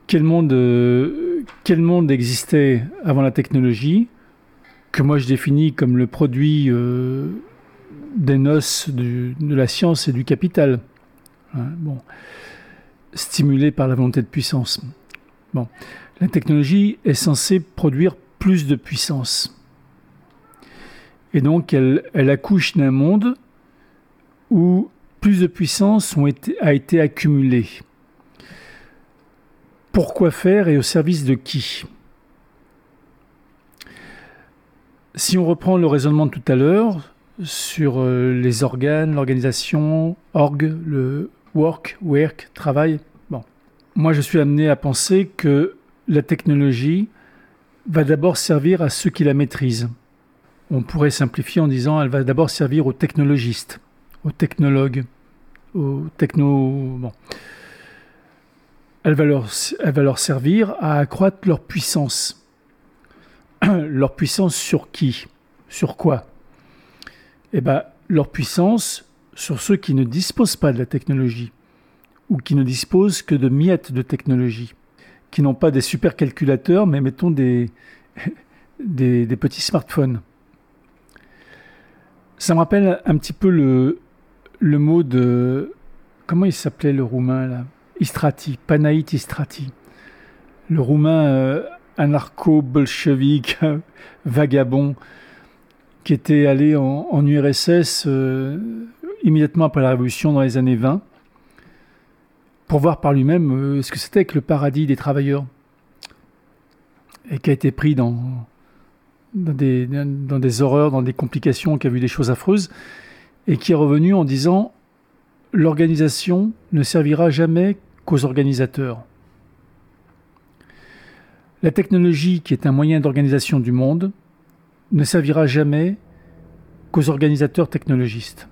quel monde, euh, quel monde existait avant la technologie, que moi je définis comme le produit euh, des noces du, de la science et du capital. Hein, bon, stimulé par la volonté de puissance. Bon, la technologie est censée produire plus de puissance. Et donc, elle, elle accouche d'un monde où plus de puissance ont été, a été accumulée. Pourquoi faire et au service de qui ? Si on reprend le raisonnement de tout à l'heure sur euh, les organes, l'organisation, org, le work, work, travail, bon. Moi, je suis amené à penser que la technologie va d'abord servir à ceux qui la maîtrisent. On pourrait simplifier en disant elle va d'abord servir aux technologistes, aux technologues, aux techno... Bon. Elle va leur, elle va leur servir à accroître leur puissance. Leur puissance sur qui ? Sur quoi ? Eh bien, leur puissance sur ceux qui ne disposent pas de la technologie ou qui ne disposent que de miettes de technologie, qui n'ont pas des supercalculateurs, mais mettons des, des, des petits smartphones. Ça me rappelle un petit peu le, le mot de... Comment il s'appelait le roumain là ? Istrati, Panaït Istrati. Le roumain euh, anarcho-bolchevique, vagabond, qui était allé en, en U R S S euh, immédiatement après la Révolution dans les années vingt, pour voir par lui-même euh, ce que c'était que le paradis des travailleurs, et qui a été pris dans, dans, des, dans des horreurs, dans des complications, qui a vu des choses affreuses, et qui est revenu en disant « L'organisation ne servira jamais qu'aux organisateurs. » La technologie, qui est un moyen d'organisation du monde, ne servira jamais qu'aux organisateurs technologistes.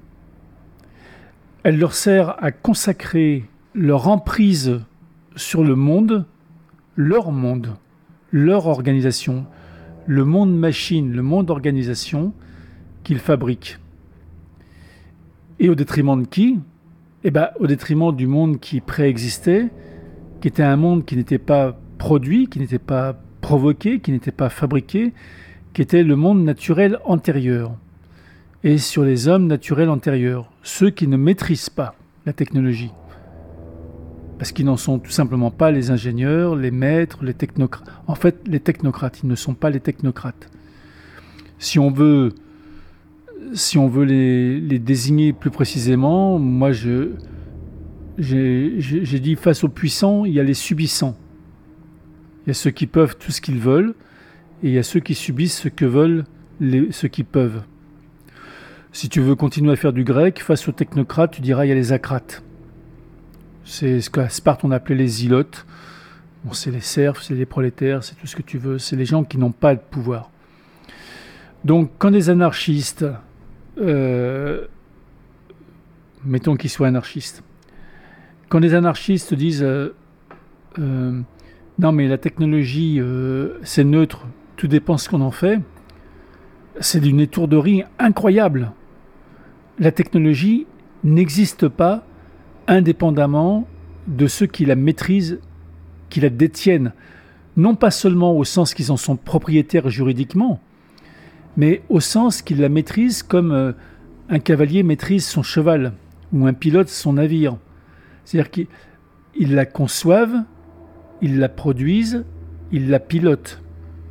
Elle leur sert à consacrer leur emprise sur le monde, leur monde, leur organisation, le monde machine, le monde organisation qu'ils fabriquent. Et au détriment de qui ? Eh bien, au détriment du monde qui préexistait, qui était un monde qui n'était pas produit, qui n'était pas provoqué, qui n'était pas fabriqué, qui était le monde naturel antérieur. Et sur les hommes naturels antérieurs, ceux qui ne maîtrisent pas la technologie. Parce qu'ils n'en sont tout simplement pas les ingénieurs, les maîtres, les technocrates. En fait, les technocrates, ils ne sont pas les technocrates. Si on veut, si on veut les, les désigner plus précisément, moi je, j'ai, j'ai dit face aux puissants, il y a les subissants. Il y a ceux qui peuvent tout ce qu'ils veulent, et il y a ceux qui subissent ce que veulent les, ceux qui peuvent. Si tu veux continuer à faire du grec, face aux technocrates, tu diras il y a les acrates. C'est ce qu'à Sparte on appelait les ilotes. Bon, c'est les serfs, c'est les prolétaires, c'est tout ce que tu veux. C'est les gens qui n'ont pas de pouvoir. Donc quand des anarchistes, euh, mettons qu'ils soient anarchistes, quand des anarchistes disent euh, euh, non mais la technologie euh, c'est neutre, tout dépend ce qu'on en fait, c'est d'une étourderie incroyable. La technologie n'existe pas indépendamment de ceux qui la maîtrisent, qui la détiennent, non pas seulement au sens qu'ils en sont propriétaires juridiquement, mais au sens qu'ils la maîtrisent comme euh, un cavalier maîtrise son cheval ou un pilote son navire. C'est-à-dire qu'ils la conçoivent, ils la produisent, ils la pilotent.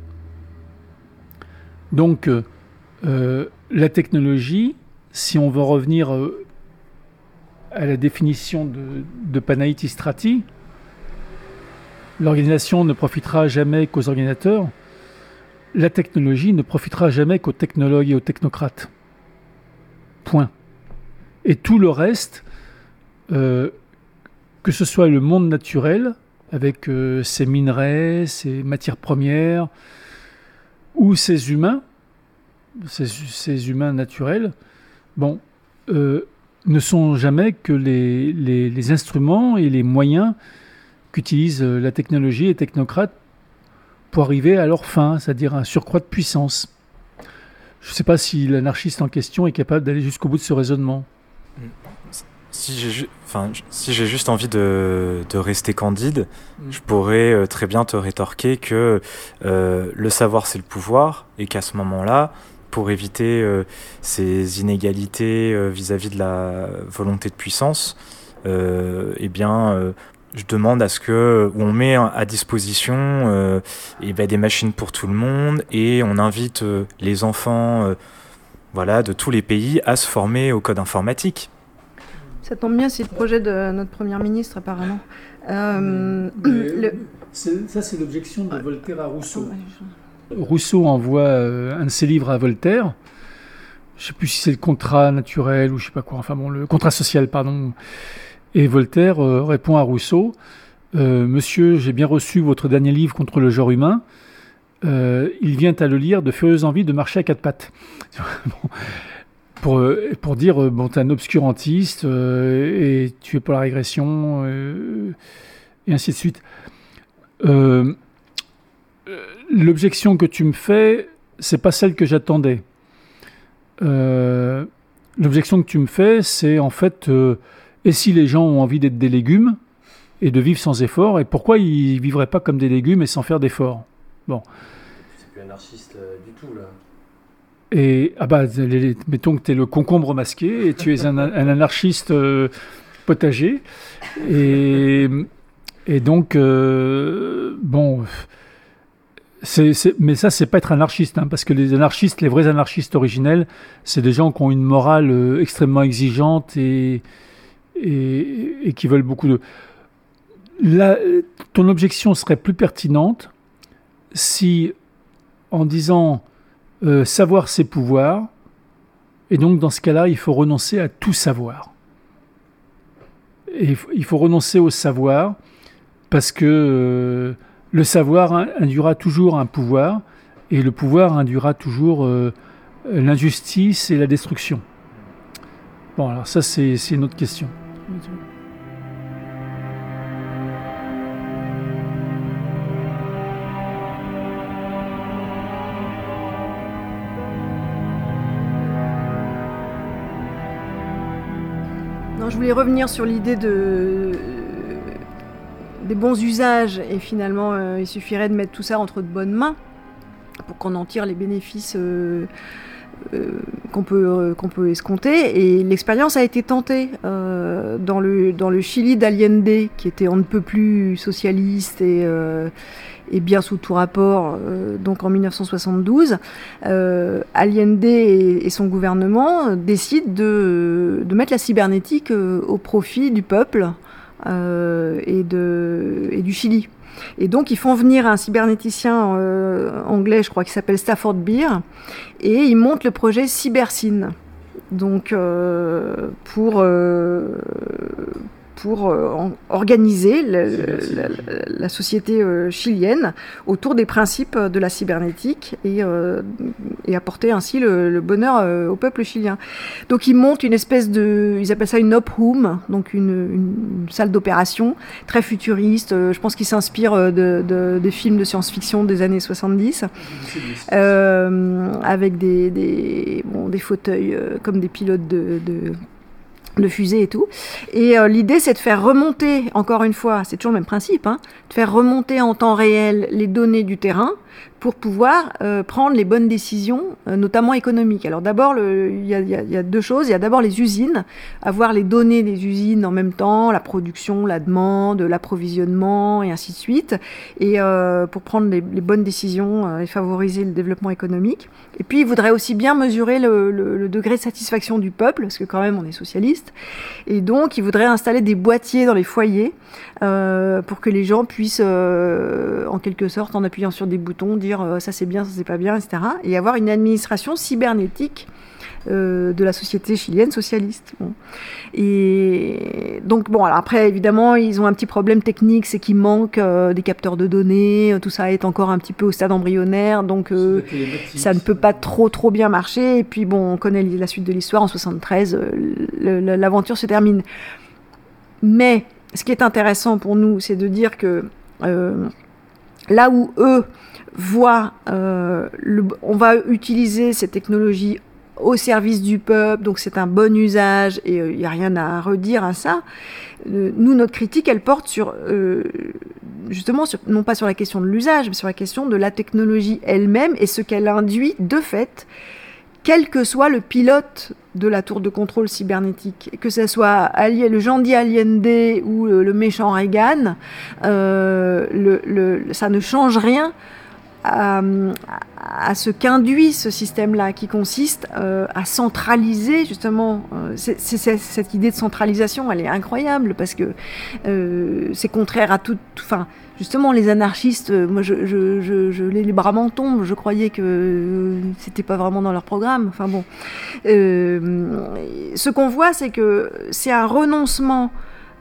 Donc, euh, euh, la technologie, si on veut revenir euh, à la définition de, de Panaït Istrati, l'organisation ne profitera jamais qu'aux organisateurs, la technologie ne profitera jamais qu'aux technologues et aux technocrates. Point. Et tout le reste, euh, que ce soit le monde naturel, avec euh, ses minerais, ses matières premières, ou ces humains, ces, ces humains naturels, bon, euh, ne sont jamais que les, les, les instruments et les moyens qu'utilisent la technologie et les technocrates pour arriver à leur fin, c'est-à-dire un surcroît de puissance. Je ne sais pas si l'anarchiste en question est capable d'aller jusqu'au bout de ce raisonnement. si j'ai, ju- enfin, si j'ai juste envie de, de rester candide, mmh. je pourrais euh, très bien te rétorquer que euh, le savoir c'est le pouvoir et qu'à ce moment-là, pour éviter euh, ces inégalités euh, vis-à-vis de la volonté de puissance, euh, eh bien, euh, je demande à ce que on met à disposition euh, eh ben, des machines pour tout le monde et on invite euh, les enfants, euh, voilà, de tous les pays à se former au code informatique. Ça tombe bien, c'est le projet de notre première ministre apparemment. Euh, le... c'est, ça, c'est l'objection de Voltaire à Rousseau. Rousseau envoie euh, un de ses livres à Voltaire. Je ne sais plus si c'est le contrat naturel ou je ne sais pas quoi. Enfin bon, le contrat social, pardon. Et Voltaire euh, répond à Rousseau euh, « Monsieur, j'ai bien reçu votre dernier livre contre le genre humain. Euh, il vient à le lire de furieuses envies de marcher à quatre pattes. » bon, pour, pour dire euh, « Bon, t'es un obscurantiste euh, et tu es pour la régression. Euh, » et ainsi de suite. Euh, L'objection que tu me fais, c'est pas celle que j'attendais. Euh, l'objection que tu me fais, c'est en fait, euh, et si les gens ont envie d'être des légumes et de vivre sans effort, et pourquoi ils vivraient pas comme des légumes et sans faire d'efforts ? Bon. C'est plus anarchiste euh, du tout là. Et ah bah, les, mettons que tu es le concombre masqué et tu es un, un anarchiste euh, potager, et et donc euh, bon. C'est, c'est, mais ça, c'est pas être anarchiste, hein, parce que les anarchistes, les vrais anarchistes originels, c'est des gens qui ont une morale euh, extrêmement exigeante et, et, et qui veulent beaucoup de... La, ton objection serait plus pertinente si, en disant euh, savoir c'est pouvoir, et donc dans ce cas-là, il faut renoncer à tout savoir. Et il faut renoncer au savoir parce que... Euh, le savoir induira toujours un pouvoir, et le pouvoir induira toujours euh, l'injustice et la destruction. Bon, alors ça, c'est, c'est une autre question. Non, je voulais revenir sur l'idée de... des bons usages, et finalement euh, il suffirait de mettre tout ça entre de bonnes mains pour qu'on en tire les bénéfices euh, euh, qu'on peut, euh, qu'on peut escompter. Et l'expérience a été tentée euh, dans, le, dans le Chili d'Allende, qui était on ne peut plus socialiste et, euh, et bien sous tout rapport, euh, donc en dix-neuf cent soixante-douze. Euh, Allende et, et son gouvernement décident de, de mettre la cybernétique euh, au profit du peuple Euh, et, de, et du Chili. Et donc, ils font venir un cybernéticien euh, anglais, je crois, qui s'appelle Stafford Beer, et ils montent le projet CyberSyn. Donc, euh, pour, euh, pour euh, en, organiser le, la, la, la société euh, chilienne autour des principes de la cybernétique et, euh, et apporter ainsi le, le bonheur euh, au peuple chilien. Donc ils montent une espèce de, ils appellent ça une op room, donc une, une, une salle d'opération très futuriste. Euh, je pense qu'ils s'inspirent de, de, des films de science-fiction des années soixante-dix, euh, avec des, des, bon, des fauteuils euh, comme des pilotes de, de de fusée et tout. Et euh, l'idée, c'est de faire remonter, encore une fois, c'est toujours le même principe, hein, de faire remonter en temps réel les données du terrain pour pouvoir euh, prendre les bonnes décisions, euh, notamment économiques. Alors d'abord, il y, y, y a deux choses. Il y a d'abord les usines, avoir les données des usines en même temps, la production, la demande, l'approvisionnement, et ainsi de suite, et euh, pour prendre les, les bonnes décisions euh, et favoriser le développement économique. Et puis, il voudrait aussi bien mesurer le, le, le degré de satisfaction du peuple, parce que quand même, on est socialiste. Et donc, il voudrait installer des boîtiers dans les foyers euh, pour que les gens puissent, euh, en quelque sorte, en appuyant sur des boutons, dire euh, ça c'est bien, ça c'est pas bien, et cetera. Et avoir une administration cybernétique euh, de la société chilienne socialiste. Bon. Et donc, bon, alors après, évidemment, ils ont un petit problème technique, c'est qu'il manque euh, des capteurs de données, tout ça est encore un petit peu au stade embryonnaire, donc euh, ça ne peut pas trop, trop bien marcher. Et puis, bon, on connaît la suite de l'histoire, en soixante-treize, euh, le, le, l'aventure se termine. Mais, ce qui est intéressant pour nous, c'est de dire que euh, là où eux voient, euh, le, on va utiliser ces technologies au service du peuple, donc c'est un bon usage, et il euh, n'y a rien à redire à ça. Euh, nous, notre critique, elle porte sur, euh, justement, sur, non pas sur la question de l'usage, mais sur la question de la technologie elle-même et ce qu'elle induit de fait, quel que soit le pilote de la tour de contrôle cybernétique, que ce soit le gentil Allende ou le, le méchant Reagan, euh, le, le, ça ne change rien à, à ce qu'induit ce système-là, qui consiste euh, à centraliser, justement. Euh, c'est, c'est, c'est, cette idée de centralisation, elle est incroyable, parce que euh, c'est contraire à tout... Enfin, justement, les anarchistes, euh, moi, je, je, je, je, les bras m'en tombent, je croyais que euh, c'était pas vraiment dans leur programme. Enfin bon. Euh, ce qu'on voit, c'est que c'est un renoncement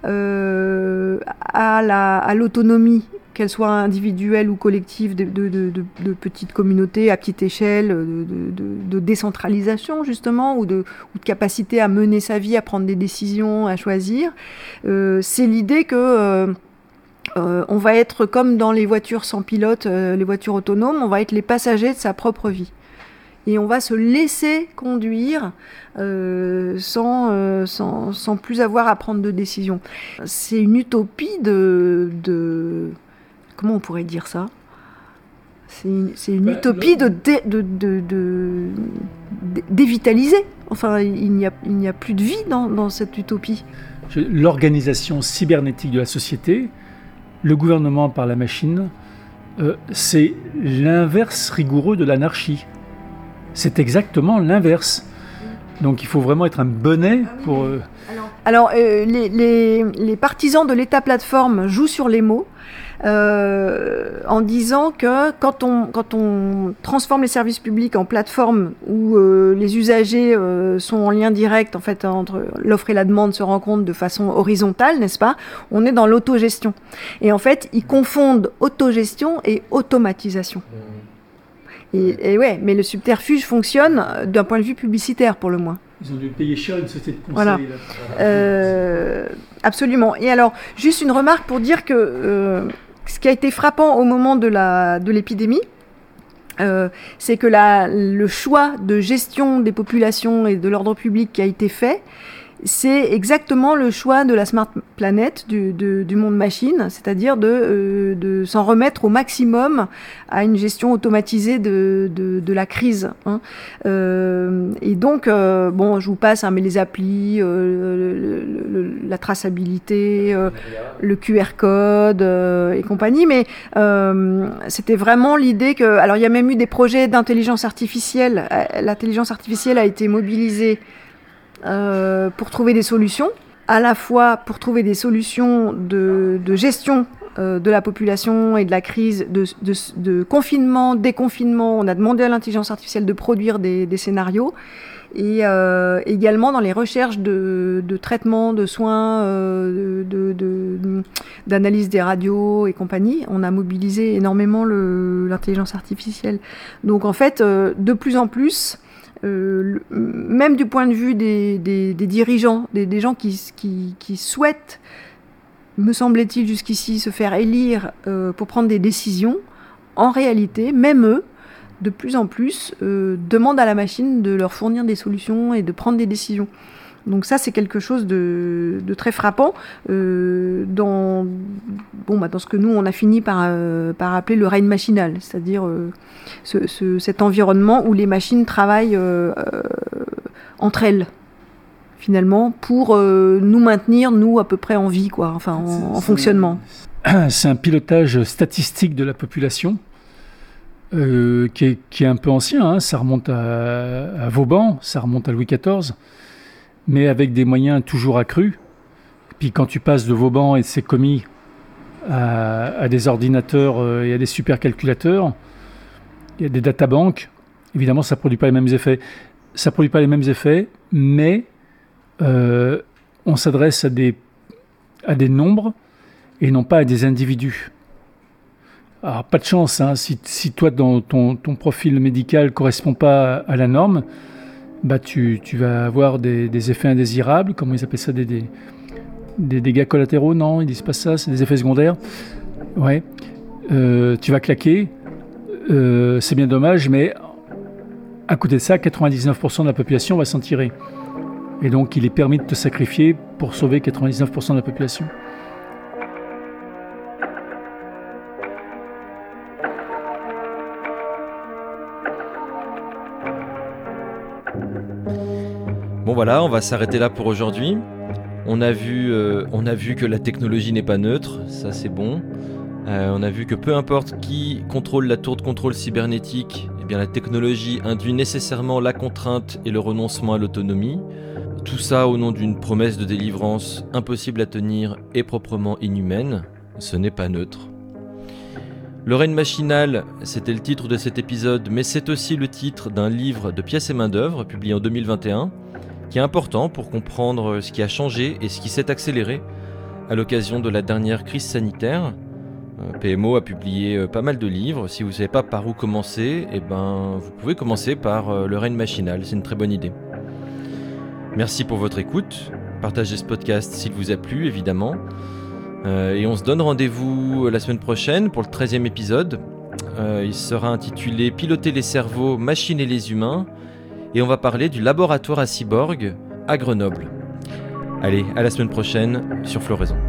euh, à, la, à l'autonomie, qu'elle soit individuelle ou collective, de, de, de, de, de petites communautés à petite échelle, de, de, de décentralisation justement, ou de, ou de capacité à mener sa vie, à prendre des décisions, à choisir. Euh, c'est l'idée que euh, euh, on va être comme dans les voitures sans pilote, euh, les voitures autonomes, on va être les passagers de sa propre vie. Et on va se laisser conduire euh, sans, euh, sans, sans plus avoir à prendre de décision. C'est une utopie de... de comment on pourrait dire ça ? C'est une, c'est une bah, utopie le... de, dé, de, de, de, de dévitaliser. Enfin, il n'y a, il n'y a plus de vie dans, dans cette utopie. L'organisation cybernétique de la société, le gouvernement par la machine, euh, c'est l'inverse rigoureux de l'anarchie. C'est exactement l'inverse. Donc il faut vraiment être un bonnet pour... Euh... Alors, alors euh, les, les, les partisans de l'État plateforme jouent sur les mots. Euh, en disant que quand on, quand on transforme les services publics en plateforme où euh, les usagers euh, sont en lien direct, en fait, entre l'offre et la demande se rencontrent de façon horizontale, n'est-ce pas ? On est dans l'autogestion. Et en fait, ils confondent autogestion et automatisation. Et, et ouais, mais le subterfuge fonctionne d'un point de vue publicitaire, pour le moins. Ils ont dû payer cher une société de conseil. Voilà. Euh, absolument. Et alors, juste une remarque pour dire que euh, ce qui a été frappant au moment de, la, de l'épidémie, euh, c'est que la, le choix de gestion des populations et de l'ordre public qui a été fait, c'est exactement le choix de la Smart Planet, du, de, du monde machine, c'est-à-dire de, euh, de s'en remettre au maximum à une gestion automatisée de, de, de la crise. Hein. Euh, et donc, euh, bon, je vous passe, hein, mais les applis, euh, le, le, la traçabilité, euh, le Q R code euh, et compagnie, mais euh, c'était vraiment l'idée que... Alors, il y a même eu des projets d'intelligence artificielle. L'intelligence artificielle a été mobilisée Euh, pour trouver des solutions, à la fois pour trouver des solutions de, de gestion euh, de la population et de la crise, de, de, de confinement, déconfinement. On a demandé à l'intelligence artificielle de produire des, des scénarios, et euh, également dans les recherches de, de traitement, de soins, euh, de, de, de, d'analyse des radios et compagnie. On a mobilisé énormément le, l'intelligence artificielle. Donc en fait, euh, de plus en plus... Euh, même du point de vue des, des, des dirigeants, des, des gens qui, qui, qui souhaitent, me semblait-il jusqu'ici, se faire élire euh, pour prendre des décisions, en réalité, même eux, de plus en plus, euh, demandent à la machine de leur fournir des solutions et de prendre des décisions. Donc ça, c'est quelque chose de, de très frappant euh, dans, bon, bah, dans ce que nous, on a fini par, euh, par appeler le règne machinal, c'est-à-dire euh, ce, ce, cet environnement où les machines travaillent euh, euh, entre elles, finalement, pour euh, nous maintenir, nous, à peu près en vie, quoi, enfin, en, en fonctionnement. C'est un pilotage statistique de la population euh, qui, est, qui est un peu ancien, hein. Ça remonte à, à Vauban, ça remonte à Louis quatorze, mais avec des moyens toujours accrus. Puis quand tu passes de Vauban et de ses commis à, à des ordinateurs euh, et à des supercalculateurs, il y a des databanks, évidemment ça ne produit pas les mêmes effets. Ça ne produit pas les mêmes effets, mais euh, on s'adresse à des, à des nombres et non pas à des individus. Alors pas de chance, hein, si, si toi dans ton, ton profil médical ne correspond pas à la norme, bah tu, tu vas avoir des, des effets indésirables, comment ils appellent ça, des, des, des dégâts collatéraux, non, ils disent pas ça, c'est des effets secondaires. Ouais. Euh, tu vas claquer, euh, c'est bien dommage, mais À côté de ça, quatre-vingt-dix-neuf pour cent de la population va s'en tirer. Et donc, il est permis de te sacrifier pour sauver quatre-vingt-dix-neuf pour cent de la population. Bon voilà, on va s'arrêter là pour aujourd'hui. On a vu, euh, on a vu que la technologie n'est pas neutre, ça c'est bon. Euh, on a vu que peu importe qui contrôle la tour de contrôle cybernétique, eh bien la technologie induit nécessairement la contrainte et le renoncement à l'autonomie. Tout ça au nom d'une promesse de délivrance impossible à tenir et proprement inhumaine. Ce n'est pas neutre. Le règne machinal, c'était le titre de cet épisode, mais c'est aussi le titre d'un livre de pièces et main-d'œuvre publié en deux mille vingt et un, qui est important pour comprendre ce qui a changé et ce qui s'est accéléré à l'occasion de la dernière crise sanitaire. P M O a publié pas mal de livres. Si vous ne savez pas par où commencer, eh ben, vous pouvez commencer par le règne machinal, c'est une très bonne idée. Merci pour votre écoute, partagez ce podcast s'il vous a plu évidemment, euh, et on se donne rendez-vous la semaine prochaine pour le treizième épisode. Euh, il sera intitulé « Piloter les cerveaux, machines et les humains », et on va parler du laboratoire à cyborg à Grenoble. Allez, à la semaine prochaine sur Floraison.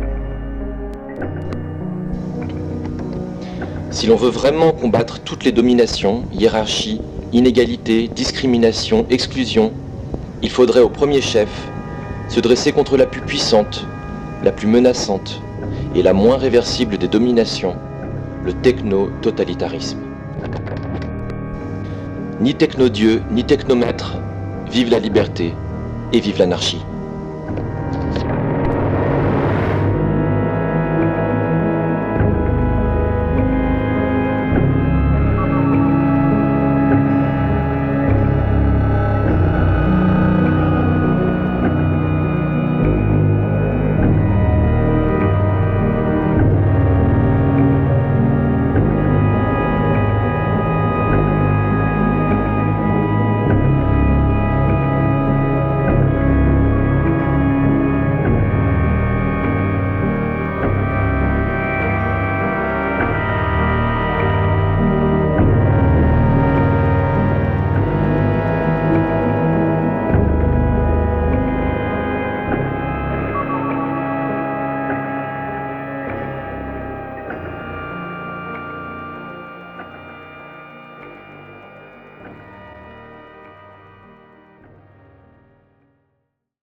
Si l'on veut vraiment combattre toutes les dominations, hiérarchies, inégalités, discriminations, exclusions, il faudrait au premier chef se dresser contre la plus puissante, la plus menaçante et la moins réversible des dominations, le techno-totalitarisme. Ni techno-dieu, ni technomètre, vive la liberté et vive l'anarchie.